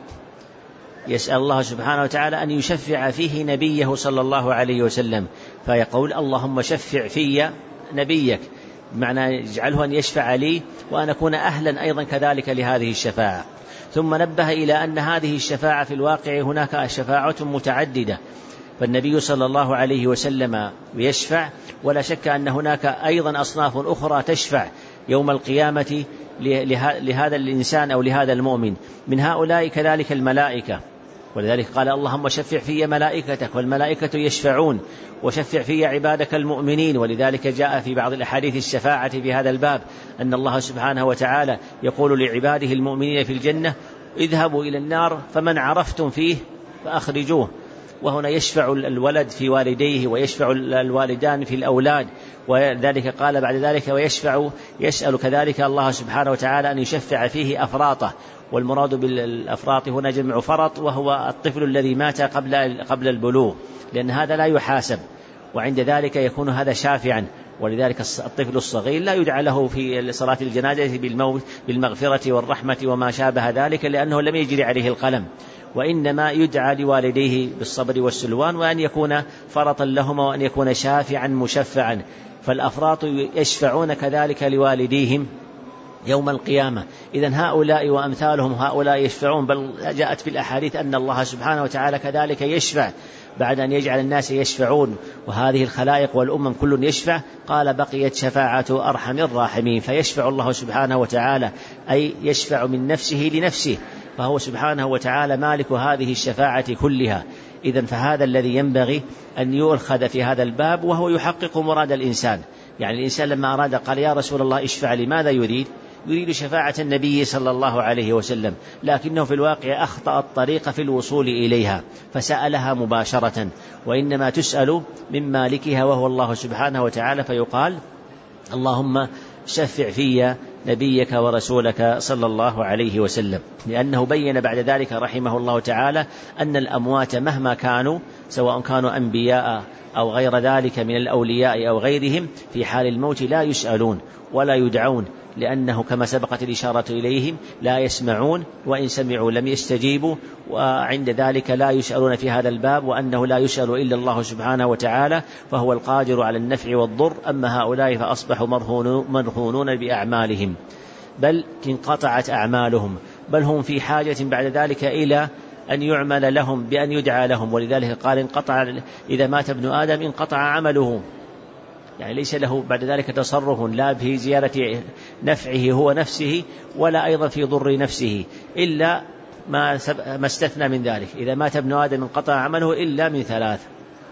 يسأل الله سبحانه وتعالى أن يشفع فيه نبيه صلى الله عليه وسلم، فيقول اللهم شفع في نبيك، بمعنى يجعله أن يشفع لي وأن أكون أهلا أيضا كذلك لهذه الشفاعة. ثم نبه إلى أن هذه الشفاعة في الواقع هناك شفاعة متعددة، فالنبي صلى الله عليه وسلم يشفع، ولا شك أن هناك أيضا أصناف أخرى تشفع يوم القيامة لهذا الإنسان أو لهذا المؤمن، من هؤلاء كذلك الملائكة، ولذلك قال اللهم شفع في ملائكتك، والملائكة يشفعون، وشفع في عبادك المؤمنين. ولذلك جاء في بعض الأحاديث الشفاعة في هذا الباب أن الله سبحانه وتعالى يقول لعباده المؤمنين في الجنة اذهبوا إلى النار فمن عرفتم فيه فأخرجوه، وهنا يشفع الولد في والديه ويشفع الوالدان في الأولاد، وذلك قال بعد ذلك يسأل كذلك الله سبحانه وتعالى أن يشفع فيه أفراطه، والمراد بالأفراط هنا جمع فرط، وهو الطفل الذي مات قبل البلوغ، لأن هذا لا يحاسب، وعند ذلك يكون هذا شافعا. ولذلك الطفل الصغير لا يدعى له في صلاة الجنازة بالمغفرة والرحمة وما شابه ذلك، لأنه لم يجري عليه القلم، وإنما يدعى لوالديه بالصبر والسلوان، وأن يكون فرطا لهما، وأن يكون شافعا مشفعا. فالأفراط يشفعون كذلك لوالديهم يوم القيامة. إذن هؤلاء وأمثالهم هؤلاء يشفعون، بل جاءت في الأحاديث أن الله سبحانه وتعالى كذلك يشفع بعد أن يجعل الناس يشفعون وهذه الخلائق والأمم كل يشفع، قال بقيت شفاعة أرحم الراحمين، فيشفع الله سبحانه وتعالى، أي يشفع من نفسه لنفسه، فهو سبحانه وتعالى مالك هذه الشفاعة كلها. إذن فهذا الذي ينبغي أن يؤخذ في هذا الباب، وهو يحقق مراد الإنسان. يعني الإنسان لما أراد قال يا رسول الله اشفع لي، ماذا يريد شفاعة النبي صلى الله عليه وسلم، لكنه في الواقع أخطأ الطريق في الوصول إليها فسألها مباشرة، وإنما تسأل من مالكها وهو الله سبحانه وتعالى، فيقال اللهم شفع في نبيك ورسولك صلى الله عليه وسلم، لأنه بين بعد ذلك رحمه الله تعالى أن الأموات مهما كانوا، سواء كانوا أنبياء أو غير ذلك من الأولياء أو غيرهم، في حال الموت لا يسألون ولا يدعون، لأنه كما سبقت الإشارة إليهم لا يسمعون، وإن سمعوا لم يستجيبوا، وعند ذلك لا يسألون في هذا الباب، وأنه لا يسأل إلا الله سبحانه وتعالى، فهو القادر على النفع والضر. أما هؤلاء فأصبحوا مرهونون بأعمالهم، بل انقطعت أعمالهم، بل هم في حاجة بعد ذلك إلى أن يعمل لهم بأن يدعى لهم. ولذلك قال إذا مات ابن آدم انقطع عمله، يعني ليس له بعد ذلك تصرف لا في زيادة نفعه هو نفسه، ولا أيضا في ضر نفسه، إلا ما استثنى من ذلك. إذا مات ابن آدم انقطع عمله إلا من ثلاث: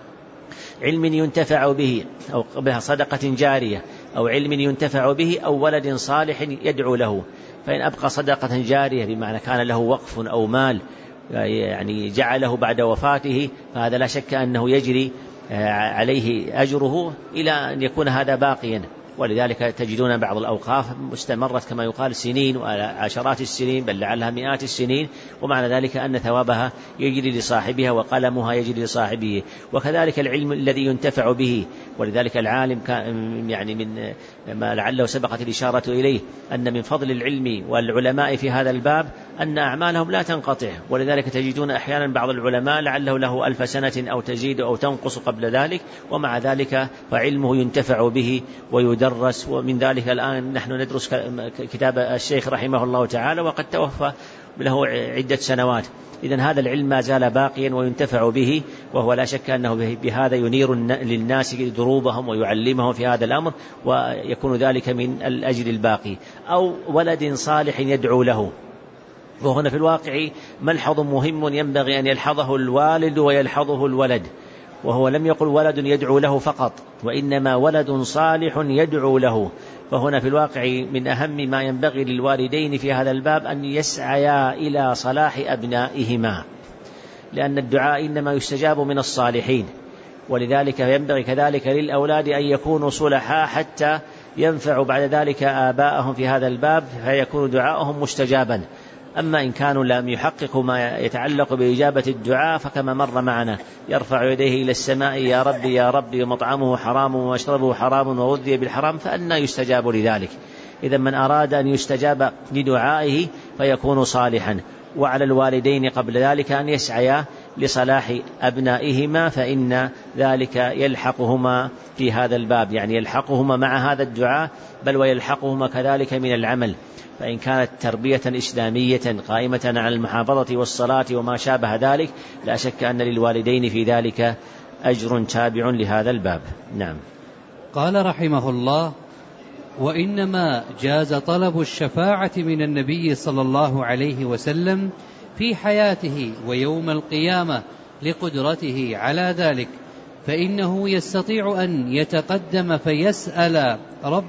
علم ينتفع به، أو بها صدقة جارية، أو علم ينتفع به، أو ولد صالح يدعو له. فإن أبقى صدقة جارية بمعنى كان له وقف أو مال يعني جعله بعد وفاته، فهذا لا شك أنه يجري عليه أجره إلى أن يكون هذا باقيا. ولذلك تجدون بعض الأوقاف مستمرت كما يقال سنين وعشرات السنين، بل لعلها مئات السنين، ومعنى ذلك أن ثوابها يجري لصاحبها وقلمها يجري لصاحبه. وكذلك العلم الذي ينتفع به، ولذلك العالم يعني من ما لعله سبقت الإشارة إليه أن من فضل العلم والعلماء في هذا الباب أن أعمالهم لا تنقطع. ولذلك تجدون أحيانا بعض العلماء لعله له 1000 سنة أو تزيد أو تنقص قبل ذلك، ومع ذلك فعلمه ينتفع به ويدرس. ومن ذلك الآن نحن ندرس كتاب الشيخ رحمه الله تعالى وقد توفى له عدة سنوات. إذن هذا العلم ما زال باقيا وينتفع به، وهو لا شك أنه بهذا ينير للناس دروبهم ويعلمهم في هذا الأمر، ويكون ذلك من الأجر الباقي. أو ولد صالح يدعو له، وهنا في الواقع ملحظ مهم ينبغي أن يلحظه الوالد ويلحظه الولد، وهو لم يقل ولد يدعو له فقط، وإنما ولد صالح يدعو له. فهنا في الواقع من أهم ما ينبغي للوالدين في هذا الباب أن يسعيا إلى صلاح أبنائهما، لأن الدعاء إنما يستجاب من الصالحين، ولذلك ينبغي كذلك للأولاد أن يكونوا صلحاء حتى ينفع بعد ذلك آباءهم في هذا الباب، فيكون دعاءهم مستجابا. أما إن كانوا لم يحققوا ما يتعلق بإجابة الدعاء فكما مر معنا يرفع يديه إلى السماء يا ربي يا ربي ومطعمه حرام ومشربه حرام وغذي بالحرام، فأنى يستجاب لذلك. إذا من أراد أن يستجاب لدعائه فيكون صالحا. وعلى الوالدين قبل ذلك أن يسعيا لصلاح أبنائهما، فإن ذلك يلحقهما في هذا الباب، يعني يلحقهما مع هذا الدعاء، بل ويلحقهما كذلك من العمل. فإن كانت تربية إسلامية قائمة على المحافظة والصلاة وما شابه ذلك، لا شك أن للوالدين في ذلك أجر تابع لهذا الباب. نعم. قال رحمه الله: وإنما جاز طلب الشفاعة من النبي صلى الله عليه وسلم في حياته ويوم القيامة لقدرته على ذلك، فإنه يستطيع أن يتقدم فيسأل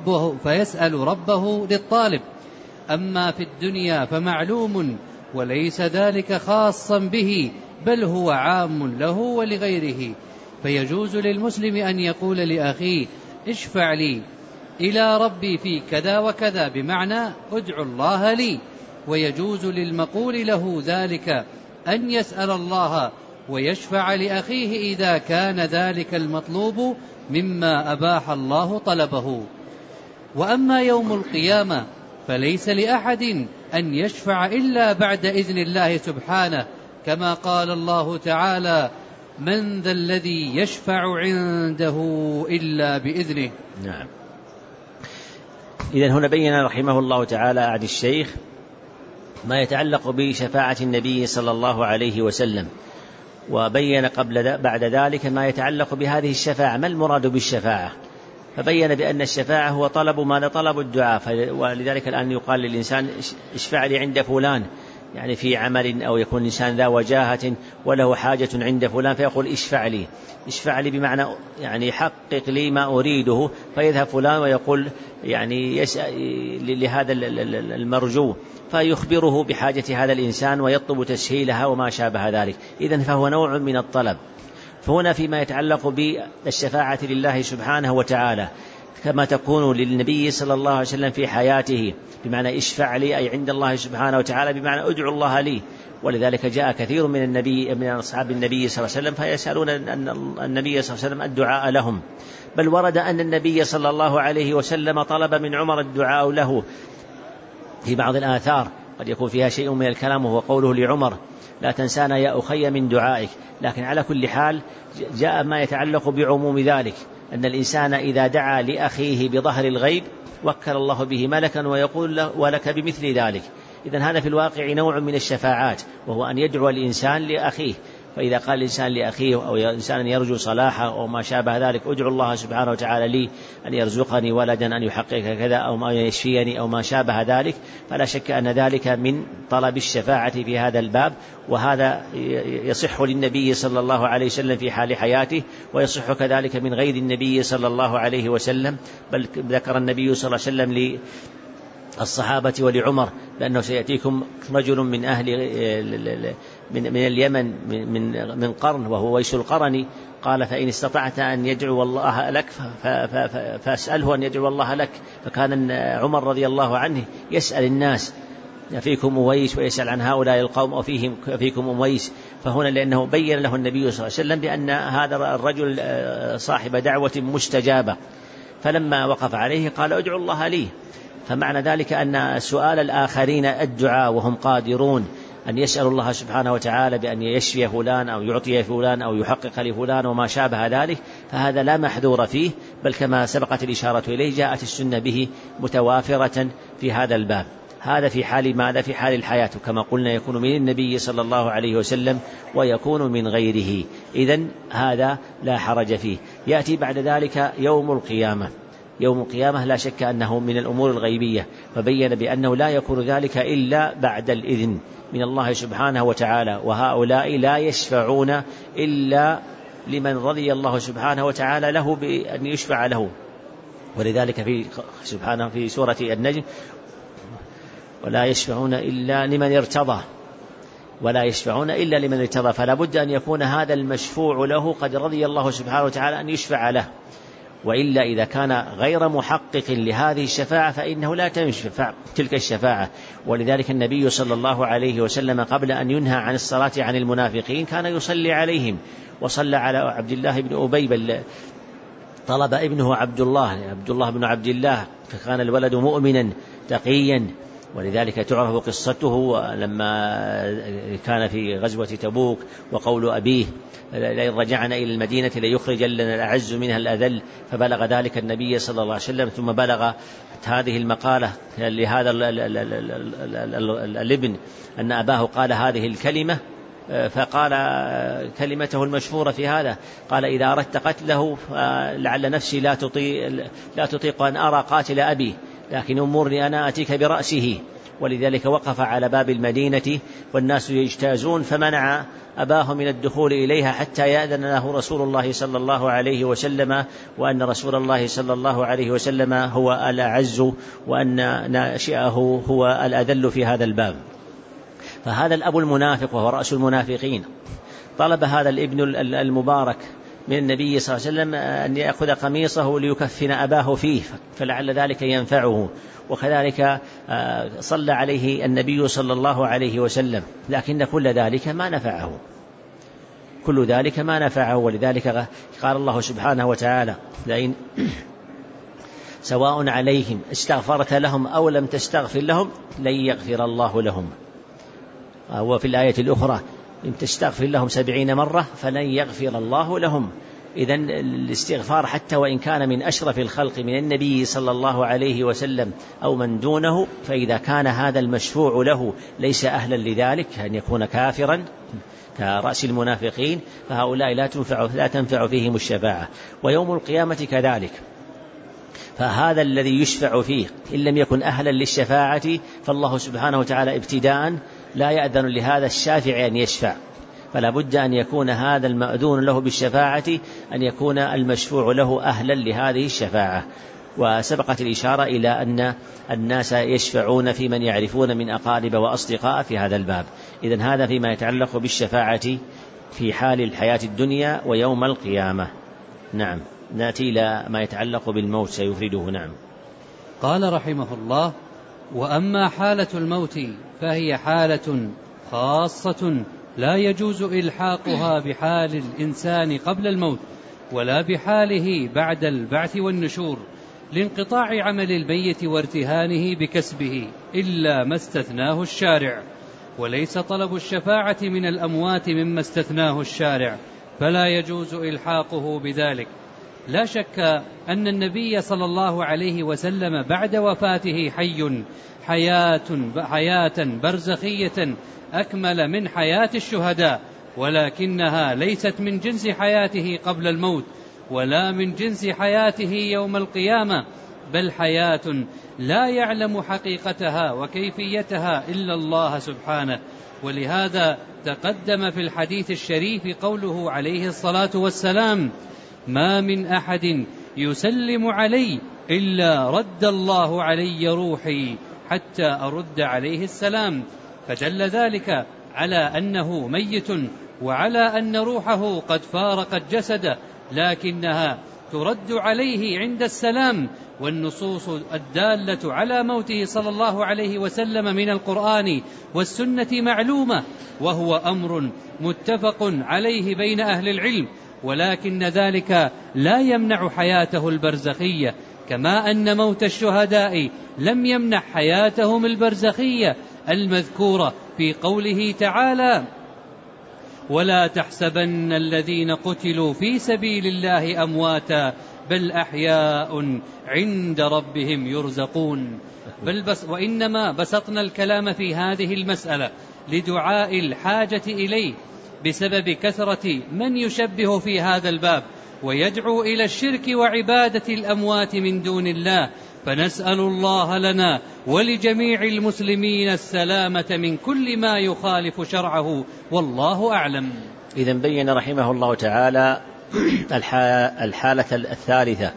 ربه للطالب. أما في الدنيا فمعلوم وليس ذلك خاصا به، بل هو عام له ولغيره. فيجوز للمسلم أن يقول لأخيه اشفع لي إلى ربي في كذا وكذا، بمعنى ادعو الله لي. ويجوز للمقول له ذلك أن يسأل الله ويشفع لأخيه إذا كان ذلك المطلوب مما أباح الله طلبه. وأما يوم القيامة فليس لأحد أن يشفع إلا بعد إذن الله سبحانه، كما قال الله تعالى: من ذا الذي يشفع عنده إلا بإذنه. نعم. إذن هنا بين رحمه الله تعالى أعد الشيخ ما يتعلق بشفاعة النبي صلى الله عليه وسلم، وبين بعد ذلك ما يتعلق بهذه الشفاعة، ما المراد بالشفاعة. فبين بأن الشفاعة هو طلب ما طلب الدعاء، ولذلك الآن يقال للإنسان اشفع لي عند فلان، يعني في عمل، أو يكون الإنسان ذا وجاهة وله حاجة عند فلان فيقول اشفع لي بمعنى يعني حقق لي ما أريده، فيذهب فلان ويقول يعني لهذا المرجو فيخبره بحاجة هذا الإنسان ويطلب تسهيلها وما شابه ذلك. إذن فهو نوع من الطلب. فهنا فيما يتعلق بالشفاعة لله سبحانه وتعالى كما تكون للنبي صلى الله عليه وسلم في حياته، بمعنى اشفع لي أي عند الله سبحانه وتعالى، بمعنى ادعو الله لي. ولذلك جاء كثير من أصحاب النبي صلى الله عليه وسلم فيسألون أن النبي صلى الله عليه وسلم الدعاء لهم، بل ورد أن النبي صلى الله عليه وسلم طلب من عمر الدعاء له في بعض الآثار، قد يكون فيها شيء من الكلام، وهو قوله لعمر: لا تنسانا يا أخي من دعائك. لكن على كل حال جاء ما يتعلق بعموم ذلك، أن الإنسان إذا دعا لأخيه بظهر الغيب وكل الله به ملكا ويقول له ولك بمثل ذلك. إذن هذا في الواقع نوع من الشفاعات، وهو أن يدعو الإنسان لأخيه. فإذا قال الإنسان لأخيه أو إنسان يرجو صلاحه أو ما شابه ذلك: ادعو الله سبحانه وتعالى لي أن يرزقني ولدا، أن يحقق كذا، أو ما يشفيني، أو ما شابه ذلك، فلا شك أن ذلك من طلب الشفاعة في هذا الباب. وهذا يصح للنبي صلى الله عليه وسلم في حال حياته، ويصح كذلك من غير النبي صلى الله عليه وسلم. بل ذكر النبي صلى الله عليه وسلم الصحابة ولعمر بأنه سيأتيكم رجل من أهل من اليمن من قرن وهو ويس القرني، قال فإن استطعت أن يدعو الله لك فاسأله أن يدعو الله لك. فكان عمر رضي الله عنه يسأل الناس فيكم أويس، ويسأل عن هؤلاء القوم أو فيكم أويس. فهنا لأنه بين له النبي صلى الله عليه وسلم بأن هذا الرجل صاحب دعوة مستجابة، فلما وقف عليه قال ادعوا الله لي. فمعنى ذلك أن سؤال الآخرين الدعاء وهم قادرون أن يسألوا الله سبحانه وتعالى بأن يشفي فلان أو يعطي فلان أو يحقق لفلان وما شابه ذلك، فهذا لا محذور فيه، بل كما سبقت الإشارة إليه جاءت السنة به متوافرة في هذا الباب. هذا في حال ماذا؟ في حال الحياة، كما قلنا يكون من النبي صلى الله عليه وسلم ويكون من غيره، إذن هذا لا حرج فيه. يأتي بعد ذلك يوم القيامة. يوم القيامة لا شك أنه من الأمور الغيبية، فبين بأنه لا يكون ذلك إلا بعد الإذن من الله سبحانه وتعالى، وهؤلاء لا يشفعون إلا لمن رضي الله سبحانه وتعالى له بأن يشفع له. ولذلك في سبحانه في سورة النجم ولا يشفعون إلا لمن ارتضى، ولا يشفعون إلا لمن ارتضى. فلا بد أن يكون هذا المشفوع له قد رضي الله سبحانه وتعالى أن يشفع له، وإلا إذا كان غير محقق لهذه الشفاعة فإنه لا تنفع تلك الشفاعة. ولذلك النبي صلى الله عليه وسلم قبل أن ينهى عن الصلاة عن المنافقين كان يصلي عليهم، وصلى على عبد الله بن أبي، بل طلب ابنه عبد الله بن عبد الله، فكان الولد مؤمنا تقيا. ولذلك تعرف قصته لما كان في غزوة تبوك وقول أبيه لئن رجعنا إلى المدينة ليخرج لنا الأعز منها الأذل، فبلغ ذلك النبي صلى الله عليه وسلم، ثم بلغ هذه المقالة لهذا الابن أن أباه قال هذه الكلمة، فقال كلمته المشهورة في هذا، قال إذا أردت قتله لعل نفسي لا تطيق أن أرى قاتل أبي، لكن أمرني أنا أتيك برأسه. ولذلك وقف على باب المدينة والناس يجتازون، فمنع أباه من الدخول إليها حتى يأذن له رسول الله صلى الله عليه وسلم، وأن رسول الله صلى الله عليه وسلم هو الأعز، وأن ناشئه هو الأذل في هذا الباب. فهذا الأب المنافق وهو رأس المنافقين طلب هذا الابن المبارك من النبي صلى الله عليه وسلم أن يأخذ قميصه ليكفن أباه فيه، فلعل ذلك ينفعه. وكذلك صلى عليه النبي صلى الله عليه وسلم، لكن كل ذلك ما نفعه. ولذلك قال الله سبحانه وتعالى لئن سواء عليهم استغفرت لهم أو لم تستغفر لهم لن يغفر الله لهم. وفي الآية الأخرى إن تستغفر لهم 70 مرة فلن يغفر الله لهم. إذن الاستغفار حتى وإن كان من أشرف الخلق من النبي صلى الله عليه وسلم أو من دونه، فإذا كان هذا المشفوع له ليس أهلا لذلك أن يكون كافرا كرأس المنافقين، فهؤلاء لا تنفع فيهم الشفاعة. ويوم القيامة كذلك، فهذا الذي يشفع فيه إن لم يكن أهلا للشفاعة فالله سبحانه وتعالى ابتداء لا يأذن لهذا الشافع أن يشفع، فلا بد أن يكون هذا المأذون له بالشفاعة أن يكون المشفوع له أهلا لهذه الشفاعة. وسبقت الإشارة إلى أن الناس يشفعون في من يعرفون من أقارب وأصدقاء في هذا الباب. إذن هذا فيما يتعلق بالشفاعة في حال الحياة الدنيا ويوم القيامة. نعم، نأتي إلى ما يتعلق بالموت سيفرده. نعم. قال رحمه الله: وأما حالة الموت فهي حالة خاصة لا يجوز إلحاقها بحال الإنسان قبل الموت ولا بحاله بعد البعث والنشور، لانقطاع عمل الميت وارتهانه بكسبه إلا ما استثناه الشارع، وليس طلب الشفاعة من الأموات مما استثناه الشارع، فلا يجوز إلحاقه بذلك. لا شك أن النبي صلى الله عليه وسلم بعد وفاته حي حياة برزخية أكمل من حياة الشهداء، ولكنها ليست من جنس حياته قبل الموت ولا من جنس حياته يوم القيامة، بل حياة لا يعلم حقيقتها وكيفيتها إلا الله سبحانه. ولهذا تقدم في الحديث الشريف قوله عليه الصلاة والسلام: ما من أحد يسلم علي إلا رد الله علي روحي حتى أرد عليه السلام. فدل ذلك على أنه ميت وعلى أن روحه قد فارقت جسده، لكنها ترد عليه عند السلام. والنصوص الدالة على موته صلى الله عليه وسلم من القرآن والسنة معلومة، وهو أمر متفق عليه بين أهل العلم، ولكن ذلك لا يمنع حياته البرزخية، كما أن موت الشهداء لم يمنع حياتهم البرزخية المذكورة في قوله تعالى: ولا تحسبن الذين قتلوا في سبيل الله أمواتا بل أحياء عند ربهم يرزقون. وإنما بسطنا الكلام في هذه المسألة لدعاء الحاجة إليه بسبب كثرة من يشبه في هذا الباب ويدعو إلى الشرك وعبادة الأموات من دون الله، فنسأل الله لنا ولجميع المسلمين السلامة من كل ما يخالف شرعه، والله أعلم. إذن بين رحمه الله تعالى الحالة الثالثة،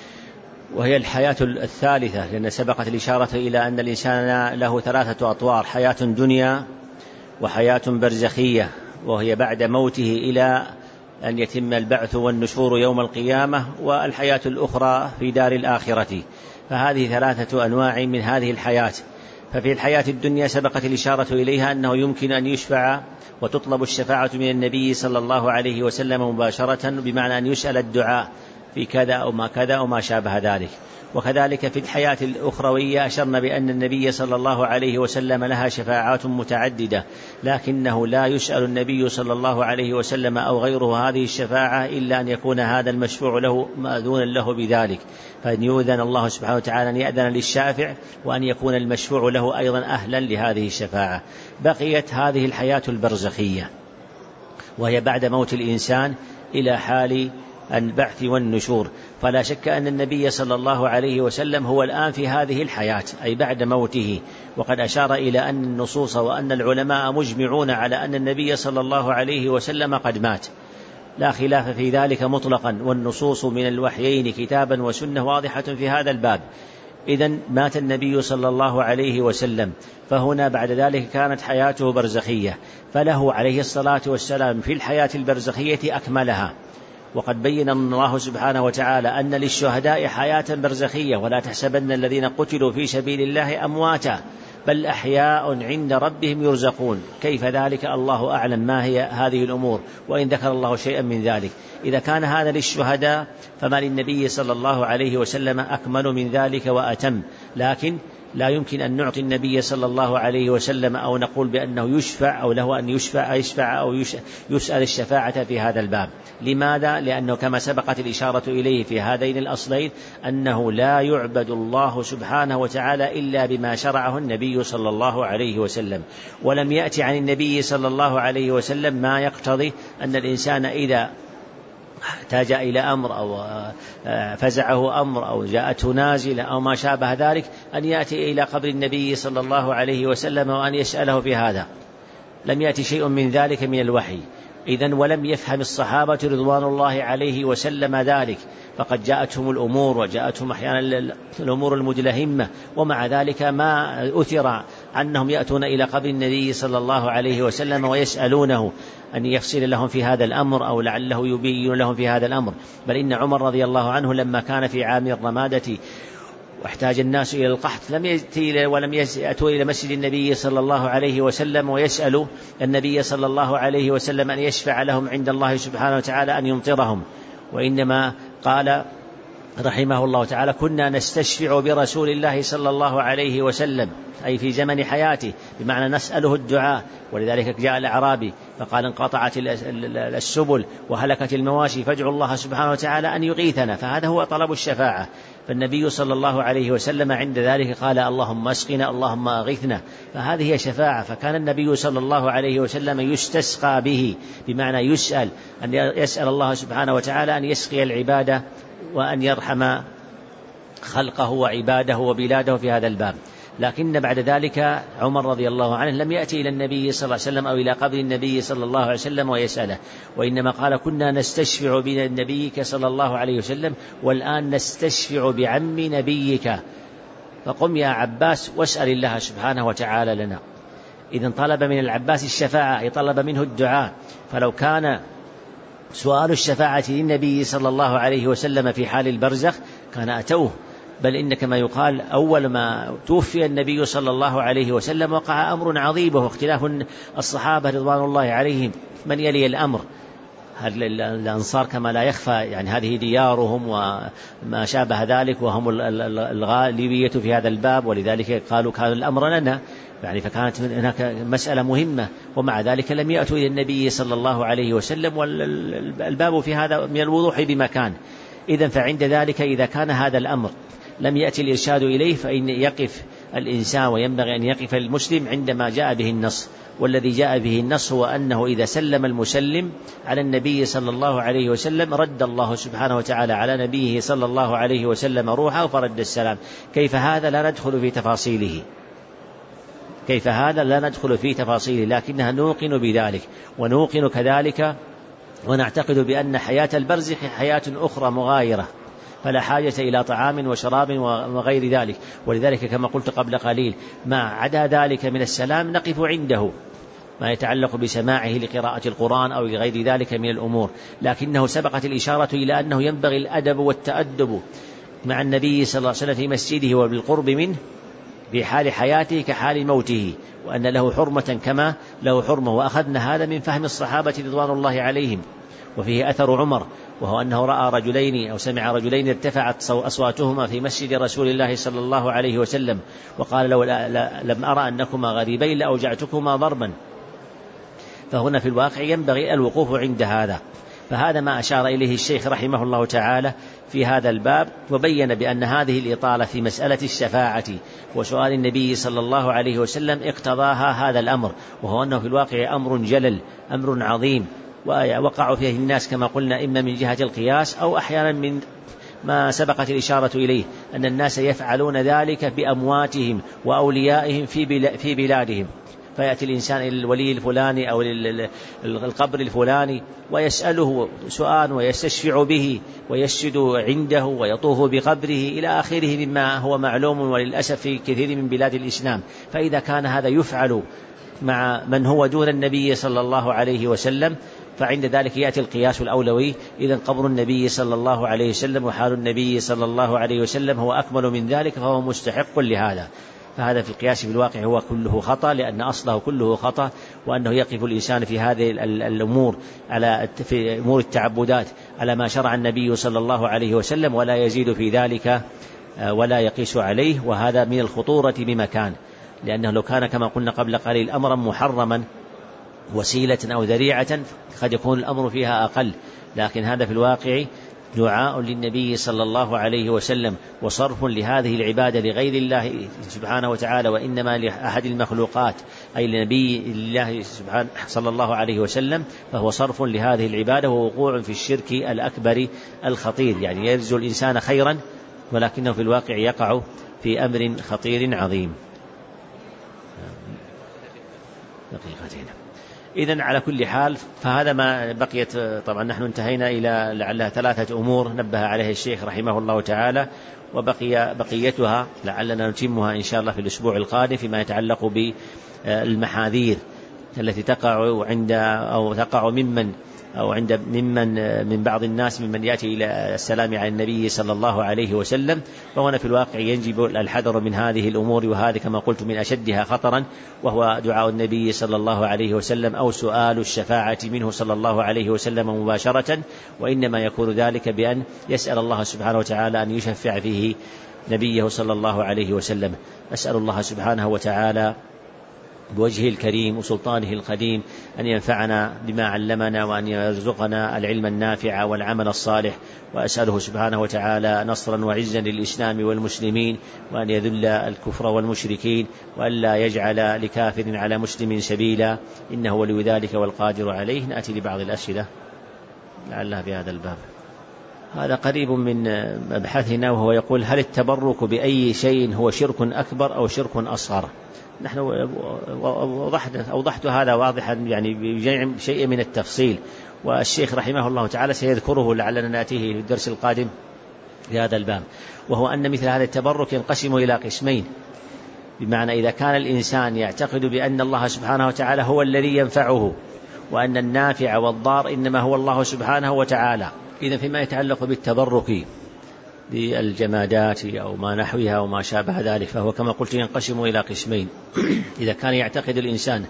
وهي الحياة الثالثة، لأن سبقت الإشارة إلى أن الإنسان له 3 أطوار: حياة دنيا وحياة برزخية، وهي بعد موته إلى أن يتم البعث والنشور يوم القيامة، والحياة الأخرى في دار الآخرة. فهذه 3 أنواع من هذه الحياة. ففي الحياة الدنيا سبقت الإشارة إليها أنه يمكن أن يشفع وتطلب الشفاعة من النبي صلى الله عليه وسلم مباشرة، بمعنى أن يسأل الدعاء في كذا أو ما كذا أو ما شابه ذلك. وكذلك في الحياة الأخروية أشرنا بأن النبي صلى الله عليه وسلم لها شفاعات متعددة، لكنه لا يسأل النبي صلى الله عليه وسلم أو غيره هذه الشفاعة إلا أن يكون هذا المشفوع له مأذونا له بذلك، فإن يؤذن الله سبحانه وتعالى أن يأذن للشافع، وأن يكون المشفوع له أيضا أهلا لهذه الشفاعة. بقيت هذه الحياة البرزخية، وهي بعد موت الإنسان إلى حال البعث والنشور. فلا شك أن النبي صلى الله عليه وسلم هو الآن في هذه الحياة، أي بعد موته. وقد أشار إلى أن النصوص وأن العلماء مجمعون على أن النبي صلى الله عليه وسلم قد مات، لا خلاف في ذلك مطلقا، والنصوص من الوحيين كتابا وسنة واضحة في هذا الباب. إذن مات النبي صلى الله عليه وسلم، فهنا بعد ذلك كانت حياته برزخية، فله عليه الصلاة والسلام في الحياة البرزخية أكملها. وقد بين الله سبحانه وتعالى أن للشهداء حياة برزخية: ولا تحسبن الذين قتلوا في سبيل الله أمواتا بل أحياء عند ربهم يرزقون. كيف ذلك؟ الله أعلم ما هي هذه الأمور، وإن ذكر الله شيئا من ذلك. إذا كان هذا للشهداء فما للنبي صلى الله عليه وسلم أكمل من ذلك وأتم. لكن لا يمكن أن نعطي النبي صلى الله عليه وسلم أو نقول بأنه يشفع أو له أن يشفع أو يسأل الشفاعة في هذا الباب. لماذا؟ لأنه كما سبقت الإشارة إليه في هذين الأصلين أنه لا يعبد الله سبحانه وتعالى إلا بما شرعه النبي صلى الله عليه وسلم، ولم يأتي عن النبي صلى الله عليه وسلم ما يقتضي أن الإنسان إذا احتاج إلى أمر أو فزعه أمر أو جاءته نازلة أو ما شابه ذلك أن يأتي إلى قبر النبي صلى الله عليه وسلم وأن يسأله في هذا. لم يأتي شيء من ذلك من الوحي. إذن ولم يفهم الصحابة رضوان الله عليه وسلم ذلك، فقد جاءتهم الأمور وجاءتهم أحيانا الأمور المدلهمة، ومع ذلك ما أثر أنهم يأتون إلى قبر النبي صلى الله عليه وسلم ويسألونه أن يفصل لهم في هذا الأمر أو لعله يبين لهم في هذا الأمر. بل إن عمر رضي الله عنه لما كان في عام الرمادة واحتاج الناس إلى القحط ولم يأتوا إلى مسجد النبي صلى الله عليه وسلم ويسألوا النبي صلى الله عليه وسلم أن يشفع لهم عند الله سبحانه وتعالى أن يمطرهم، وإنما قال رحمه الله تعالى: كنا نستشفع برسول الله صلى الله عليه وسلم، أي في زمن حياته، بمعنى نسأله الدعاء. ولذلك جاء الأعرابي فقال: انقطعت السبل وهلكت المواشي فادعوا الله سبحانه وتعالى أن يغيثنا. فهذا هو طلب الشفاعة. فالنبي صلى الله عليه وسلم عند ذلك قال: اللهم اسقنا اللهم أغثنا. فهذه هي شفاعة. فكان النبي صلى الله عليه وسلم يستسقى به، بمعنى يسأل أن يسأل الله سبحانه وتعالى أن يسقي العبادة وأن يرحم خلقه وعباده وبلاده في هذا الباب. لكن بعد ذلك عمر رضي الله عنه لم يأتي إلى النبي صلى الله عليه وسلم أو إلى قبر النبي صلى الله عليه وسلم ويسأله، وإنما قال: كنا نستشفع بنبيك صلى الله عليه وسلم، والآن نستشفع بعم نبيك، فقم يا عباس واسأل الله سبحانه وتعالى لنا. إذن طلب من العباس الشفاعة، أي طلب منه الدعاء. فلو كان سؤال الشفاعة للنبي صلى الله عليه وسلم في حال البرزخ كان أتوه، بل إن كما يقال أول ما توفي النبي صلى الله عليه وسلم وقع أمر عظيم، وهو اختلاف الصحابة رضوان الله عليهم من يلي الأمر. هل الأنصار كما لا يخفى يعني هذه ديارهم وما شابه ذلك، وهم الغالبية في هذا الباب، ولذلك قالوا كان الأمر لنا يعني، فكانت هناك مسألة مهمة، ومع ذلك لم يأتوا إلى النبي صلى الله عليه وسلم، والباب في هذا من الوضوح بمكان. إذن فعند ذلك إذا كان هذا الأمر لم يأتي الإرشاد إليه فإن يقف الإنسان، وينبغي أن يقف المسلم عندما جاء به النص. والذي جاء به النص هو أنه إذا سلم المسلم على النبي صلى الله عليه وسلم رد الله سبحانه وتعالى على نبيه صلى الله عليه وسلم روحه فرد السلام. كيف هذا لا ندخل في تفاصيله، كيف هذا لا ندخل في تفاصيله، لكنها نوقن بذلك، ونوقن كذلك ونعتقد بأن حياة البرزخ حياة أخرى مغايرة، فلا حاجة إلى طعام وشراب وغير ذلك. ولذلك كما قلت قبل قليل ما عدا ذلك من السلام نقف عنده، ما يتعلق بسماعه لقراءة القرآن أو غير ذلك من الأمور، لكنه سبقت الإشارة إلى أنه ينبغي الأدب والتأدب مع النبي صلى الله عليه وسلم في مسجده وبالقرب منه في حال حياته كحال موته، وأن له حرمة كما له حرمة. وأخذنا هذا من فهم الصحابة رضوان الله عليهم. وفيه أثر عمر، وهو أنه رأى رجلين أو سمع رجلين ارتفعت أصواتهما في مسجد رسول الله صلى الله عليه وسلم، وقال لو لم أرى أنكما غريبين لأوجعتكما ضربا. فهنا في الواقع ينبغي الوقوف عند هذا. فهذا ما أشار إليه الشيخ رحمه الله تعالى في هذا الباب، وبين بأن هذه الإطالة في مسألة الشفاعة وسؤال النبي صلى الله عليه وسلم اقتضاها هذا الأمر، وهو أنه في الواقع أمر جلل، أمر عظيم، ووقع فيه الناس كما قلنا إما من جهة القياس أو أحيانا من ما سبقت الإشارة إليه أن الناس يفعلون ذلك بأمواتهم وأوليائهم في بلادهم. فيأتي الإنسان إلى الولي الفلاني أو القبر الفلاني ويسأله سؤال ويستشفع به ويسجد عنده ويطوف بقبره إلى آخره مما هو معلوم وللأسف في كثير من بلاد الإسلام. فإذا كان هذا يفعل مع من هو دون النبي صلى الله عليه وسلم فعند ذلك يأتي القياس الأولوي. إذن قبر النبي صلى الله عليه وسلم وحال النبي صلى الله عليه وسلم هو أكمل من ذلك، فهو مستحق لهذا. فهذا في القياس بالواقع هو كله خطأ، لأن أصله كله خطأ، وأنه يقف الإنسان في هذه الأمور في أمور التعبدات على ما شرع النبي صلى الله عليه وسلم، ولا يزيد في ذلك ولا يقيس عليه. وهذا من الخطورة بمكان، لأنه لو كان كما قلنا قبل قليل أمرا محرما وسيلة أو ذريعة قد يكون الأمر فيها أقل، لكن هذا في الواقع دعاء للنبي صلى الله عليه وسلم وصرف لهذه العبادة لغير الله سبحانه وتعالى، وإنما لأحد المخلوقات أي لنبي الله سبحانه صلى الله عليه وسلم، فهو صرف لهذه العبادة ووقوع في الشرك الأكبر الخطير. يعني يرجو الإنسان خيرا ولكنه في الواقع يقع في أمر خطير عظيم. دقيقتين. إذن على كل حال فهذا ما بقيت. طبعا نحن انتهينا إلى لعلها 3 أمور نبه عليها الشيخ رحمه الله تعالى، وبقي بقيتها لعلنا نتمها إن شاء الله في الأسبوع القادم فيما يتعلق بالمحاذير التي تقع عند أو تقع من بعض الناس ممن يأتي إلى السلام على النبي صلى الله عليه وسلم. فهنا في الواقع يجب الحذر من هذه الأمور، وهذه كما قلت من أشدها خطرا، وهو دعاء النبي صلى الله عليه وسلم أو سؤال الشفاعة منه صلى الله عليه وسلم مباشرة، وإنما يكون ذلك بأن يسأل الله سبحانه وتعالى أن يشفع فيه نبيه صلى الله عليه وسلم. أسأل الله سبحانه وتعالى بوجهه الكريم وسلطانه القديم أن ينفعنا بما علمنا، وأن يرزقنا العلم النافع والعمل الصالح، وأسأله سبحانه وتعالى نصرا وعزا للإسلام والمسلمين، وأن يذل الكفر والمشركين، وأن لا يجعل لكافر على مسلم سبيلا، إنه ولي ذلك والقادر عليه. نأتي لبعض الأسئلة لعلها في هذا الباب. هذا قريب من مبحثنا، وهو يقول: هل التبرك بأي شيء هو شرك أكبر أو شرك أصغر؟ نحن أوضحت هذا واضحا يعني بجمع شيء من التفصيل، والشيخ رحمه الله تعالى سيذكره لعلنا نأتيه في الدرس القادم في هذا الباب. وهو أن مثل هذا التبرك ينقسم إلى قسمين: بمعنى إذا كان الإنسان يعتقد بأن الله سبحانه وتعالى هو الذي ينفعه وأن النافع والضار إنما هو الله سبحانه وتعالى، إذن فيما يتعلق بالتبرك بالجمادات أو ما نحوها أو ما شابه ذلك فهو كما قلت ينقسم إلى قسمين. إذا كان يعتقد الإنسان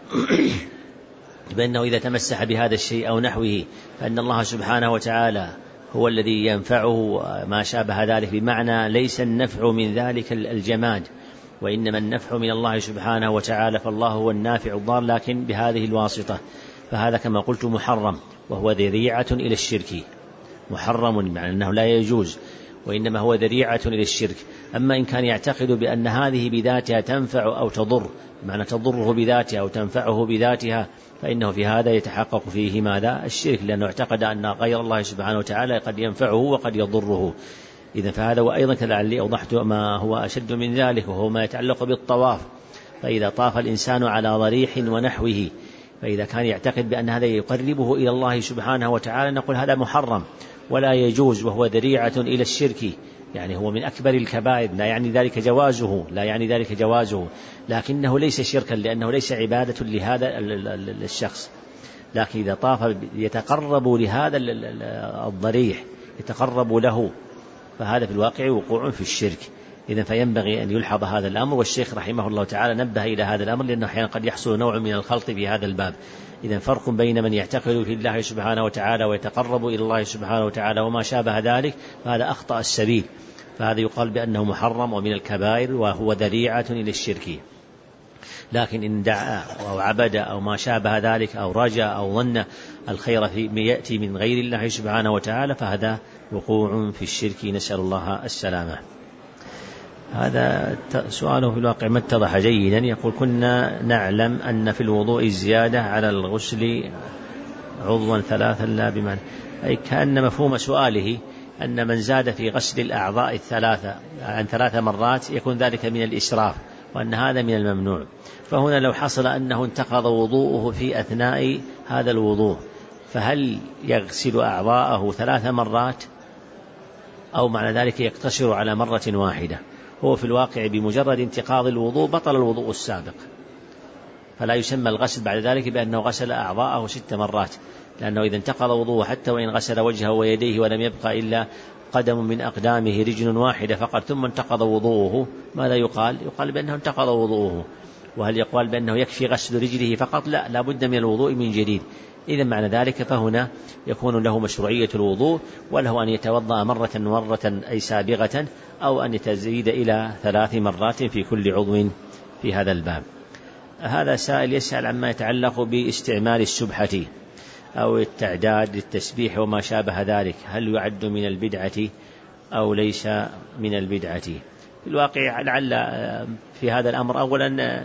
بأنه إذا تمسح بهذا الشيء أو نحوه فإن الله سبحانه وتعالى هو الذي ينفعه ما شابه ذلك، بمعنى ليس النفع من ذلك الجماد وإنما النفع من الله سبحانه وتعالى، فالله هو النافع الضار لكن بهذه الواسطة، فهذا كما قلت محرم وهو ذريعة إلى الشرك. محرم معنى أنه لا يجوز وإنما هو ذريعة إلى الشرك. أما إن كان يعتقد بأن هذه بذاتها تنفع أو تضر، معنى تضره بذاتها أو تنفعه بذاتها، فإنه في هذا يتحقق فيه ماذا؟ الشرك، لأنه اعتقد أن غير الله سبحانه وتعالى قد ينفعه وقد يضره. إذن فهذا، وأيضا كذلك أوضحت ما هو أشد من ذلك وهو ما يتعلق بالطواف، فإذا طاف الإنسان على ضريح ونحوه فإذا كان يعتقد بأن هذا يقربه إلى الله سبحانه وتعالى نقول هذا محرم ولا يجوز وهو ذريعة إلى الشرك، يعني هو من أكبر الكبائر، لا يعني ذلك جوازه لكنه ليس شركا لأنه ليس عبادة لهذا الشخص. لكن إذا طاف يتقرب لهذا الضريح يتقرب له فهذا في الواقع وقوع في الشرك. إذن فينبغي أن يلحظ هذا الأمر، والشيخ رحمه الله تعالى نبه إلى هذا الأمر لأنه أحيانا قد يحصل نوع من الخلط في هذا الباب. إذن فرق بين من يعتقد في الله سبحانه وتعالى ويتقرب إلى الله سبحانه وتعالى وما شابه ذلك، فهذا أخطأ السبيل، فهذا يقال بأنه محرم ومن الكبائر وهو ذريعة إلى الشرك. لكن إن دعا أو عبد أو ما شابه ذلك أو رجا أو ظن الخير يأتي من غير الله سبحانه وتعالى فهذا وقوع في الشرك، نسأل الله السلامة. هذا سؤاله في الواقع ما اتضح جيدا. يقول: كنا نعلم أن في الوضوء الزيادة على الغسل عضوا ثلاثا لا بمعنى، أي كأن مفهوم سؤاله أن من زاد في غسل الأعضاء الثلاثة عن 3 مرات يكون ذلك من الإسراف وأن هذا من الممنوع. فهنا لو حصل أنه انتقض وضوءه في أثناء هذا الوضوء فهل يغسل أعضاءه 3 مرات أو معنى ذلك يقتصر على مرة واحدة؟ هو في الواقع بمجرد انتقاض الوضوء بطل الوضوء السابق، فلا يسمى الغسل بعد ذلك بأنه غسل أعضاءه 6 مرات، لأنه إذا انتقض وضوءه حتى وإن غسل وجهه ويديه ولم يبقى إلا قدم من أقدامه رجل واحدة فقط ثم انتقض وضوءه، ماذا يقال؟ يقال بأنه انتقض وضوءه. وهل يقال بأنه يكفي غسل رجله فقط؟ لا بد من الوضوء من جديد. إذا معنى ذلك فهنا يكون له مشروعية الوضوء، وله أن يتوضأ مرة أي سابغة، أو أن يتزيد إلى 3 مرات في كل عضو في هذا الباب. هذا سائل يسأل عما يتعلق باستعمال السبحة أو التعداد للتسبيح وما شابه ذلك، هل يعد من البدعة أو ليس من البدعة؟ في الواقع لعل في هذا الأمر أولا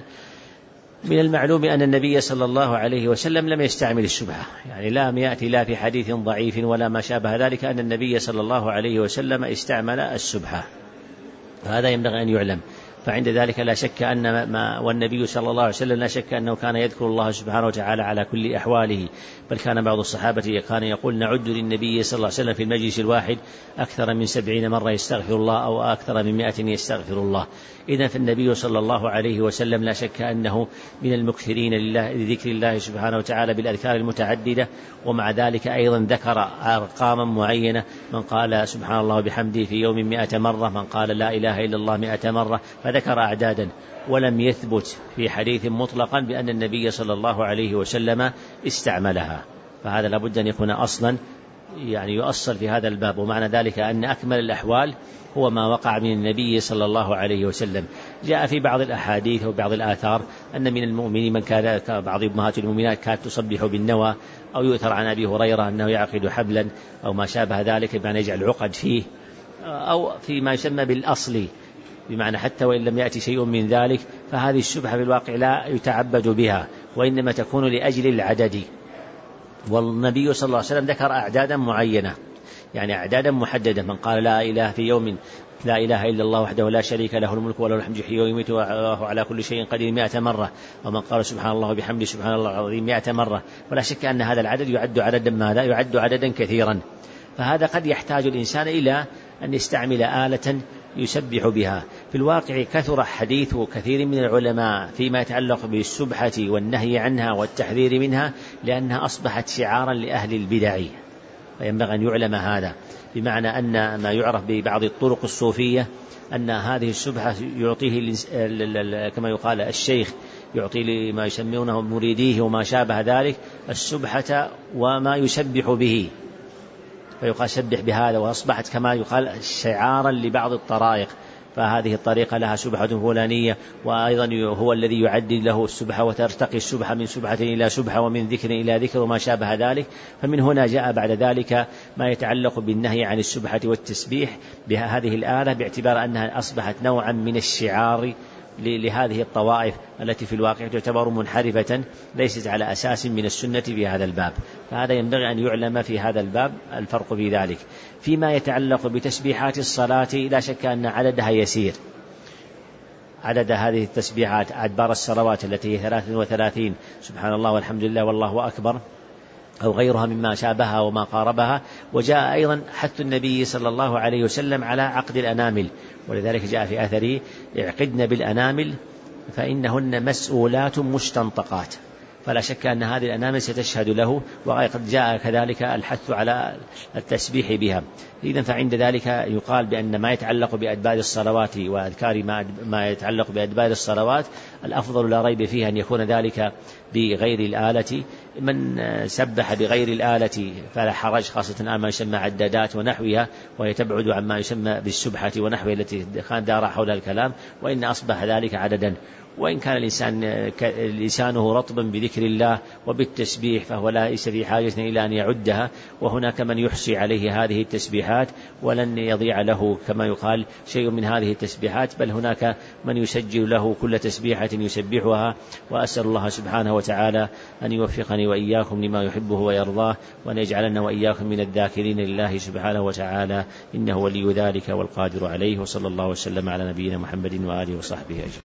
من المعلوم أن النبي صلى الله عليه وسلم لم يستعمل السبحة، يعني لا يأتي لا في حديث ضعيف ولا ما شابه ذلك أن النبي صلى الله عليه وسلم استعمل السبحة، فهذا ينبغي أن يعلم. فعند ذلك لا شك أن والنبي صلى الله عليه وسلم لا شك أنه كان يذكر الله سبحانه وتعالى على كل أحواله، بل كان بعض الصحابة كان يقول: نعد للنبي صلى الله عليه وسلم في المجلس الواحد أكثر من 70 مرة يستغفر الله أو أكثر من 100 يستغفر الله. إذن فالنبي صلى الله عليه وسلم لا شك أنه من المكثرين لذكر الله سبحانه وتعالى بالأذكار المتعددة، ومع ذلك أيضا ذكر أرقاما معينة: من قال سبحان الله وبحمده في يوم 100 مرة، من قال لا إله إلا الله 100 مرة، فذكر أعدادا. ولم يثبت في حديث مطلقا بأن النبي صلى الله عليه وسلم استعملها، فهذا لابد أن يكون أصلا يعني يؤصل في هذا الباب. ومعنى ذلك أن أكمل الأحوال هو ما وقع من النبي صلى الله عليه وسلم. جاء في بعض الأحاديث وبعض الآثار أن من المؤمنين من كان بعض أمهات المؤمنات كانت تصبح بالنوى، أو يؤثر عن أبي هريرة أنه يعقد حبلا أو ما شابه ذلك بمعنى يجعل عقد فيه، أو فيما يسمى بالأصل بمعنى حتى وإن لم يأتي شيء من ذلك، فهذه الشبهة في الواقع لا يتعبد بها وإنما تكون لأجل العدد. والنبي صلى الله عليه وسلم ذكر أعدادا معينة، يعني أعدادا محددة: من قال لا إله في يوم لا إله إلا الله وحده لا شريك له الملك وله الحمد يحيي ويميت وهو على كل شيء قدير 100 مرة، ومن قال سبحان الله وبحمده سبحان الله العظيم 100 مرة. ولا شك أن هذا العدد يعد عددا ماذا؟ يعد عددا كثيرا. فهذا قد يحتاج الإنسان إلى أن يستعمل آلة يسبح بها، في الواقع كثر حديث كثير من العلماء فيما يتعلق بالسبحة والنهي عنها والتحذير منها، لأنها أصبحت شعارا لأهل البدع، فينبغي أن يعلم هذا، بمعنى أن ما يعرف ببعض الطرق الصوفية أن هذه السبحة يعطيه كما يقال الشيخ يعطي لما يسمونه مريديه وما شابه ذلك السبحة وما يسبح به، فيقال سبح بهذا، وأصبحت كما يقال شعارا لبعض الطرائق، فهذه الطريقة لها سبحة فلانية، وأيضا هو الذي يعدد له السبحة وترتقي السبحة من سبحة إلى سبحة ومن ذكر إلى ذكر وما شابه ذلك. فمن هنا جاء بعد ذلك ما يتعلق بالنهي عن السبحة والتسبيح بهذه الآلة، باعتبار أنها أصبحت نوعا من الشعار لهذه الطوائف التي في الواقع تعتبر منحرفة ليست على أساس من السنة في هذا الباب. فهذا ينبغي أن يعلم في هذا الباب الفرق في ذلك. فيما يتعلق بتسبيحات الصلاة لا شك أن عددها يسير، عدد هذه التسبيحات أدبار الصلوات التي هي 33 سبحان الله والحمد لله والله أكبر أو غيرها مما شابهها وما قاربها. وجاء أيضا حث النبي صلى الله عليه وسلم على عقد الأنامل، ولذلك جاء في أثره اعقدن بالأنامل فإنهن مسؤولات مستنطقات، فلا شك أن هذه الأنامل ستشهد له، وقد جاء كذلك الحث على التسبيح بها. إذن فعند ذلك يقال بأن ما يتعلق بأدبار الصلوات وأذكار ما يتعلق بأدبار الصلوات الأفضل لا ريب فيه أن يكون ذلك بغير الآلة. من سبح بغير الآلة فلا حرج، خاصة ما يسمى عدادات ونحوها، وهي تبعد عما يسمى بالسبحة ونحوها التي دار حول الكلام، وإن أصبح ذلك عددا. وإن كان الإنسان لسانه رطبا بذكر الله وبالتسبيح فهو ليس في حاجة إلى أن يعدها، وهناك من يحصي عليه هذه التسبيحات ولن يضيع له كما يقال شيء من هذه التسبيحات، بل هناك من يسجل له كل تسبيحة يسبحها. وأسأل الله سبحانه وتعالى أن يوفقني وإياكم لما يحبه ويرضاه، وأن يجعلنا وإياكم من الذاكرين لله سبحانه وتعالى، إنه ولي ذلك والقادر عليه. وصلى الله وسلم على نبينا محمد وآله وصحبه أجمعين.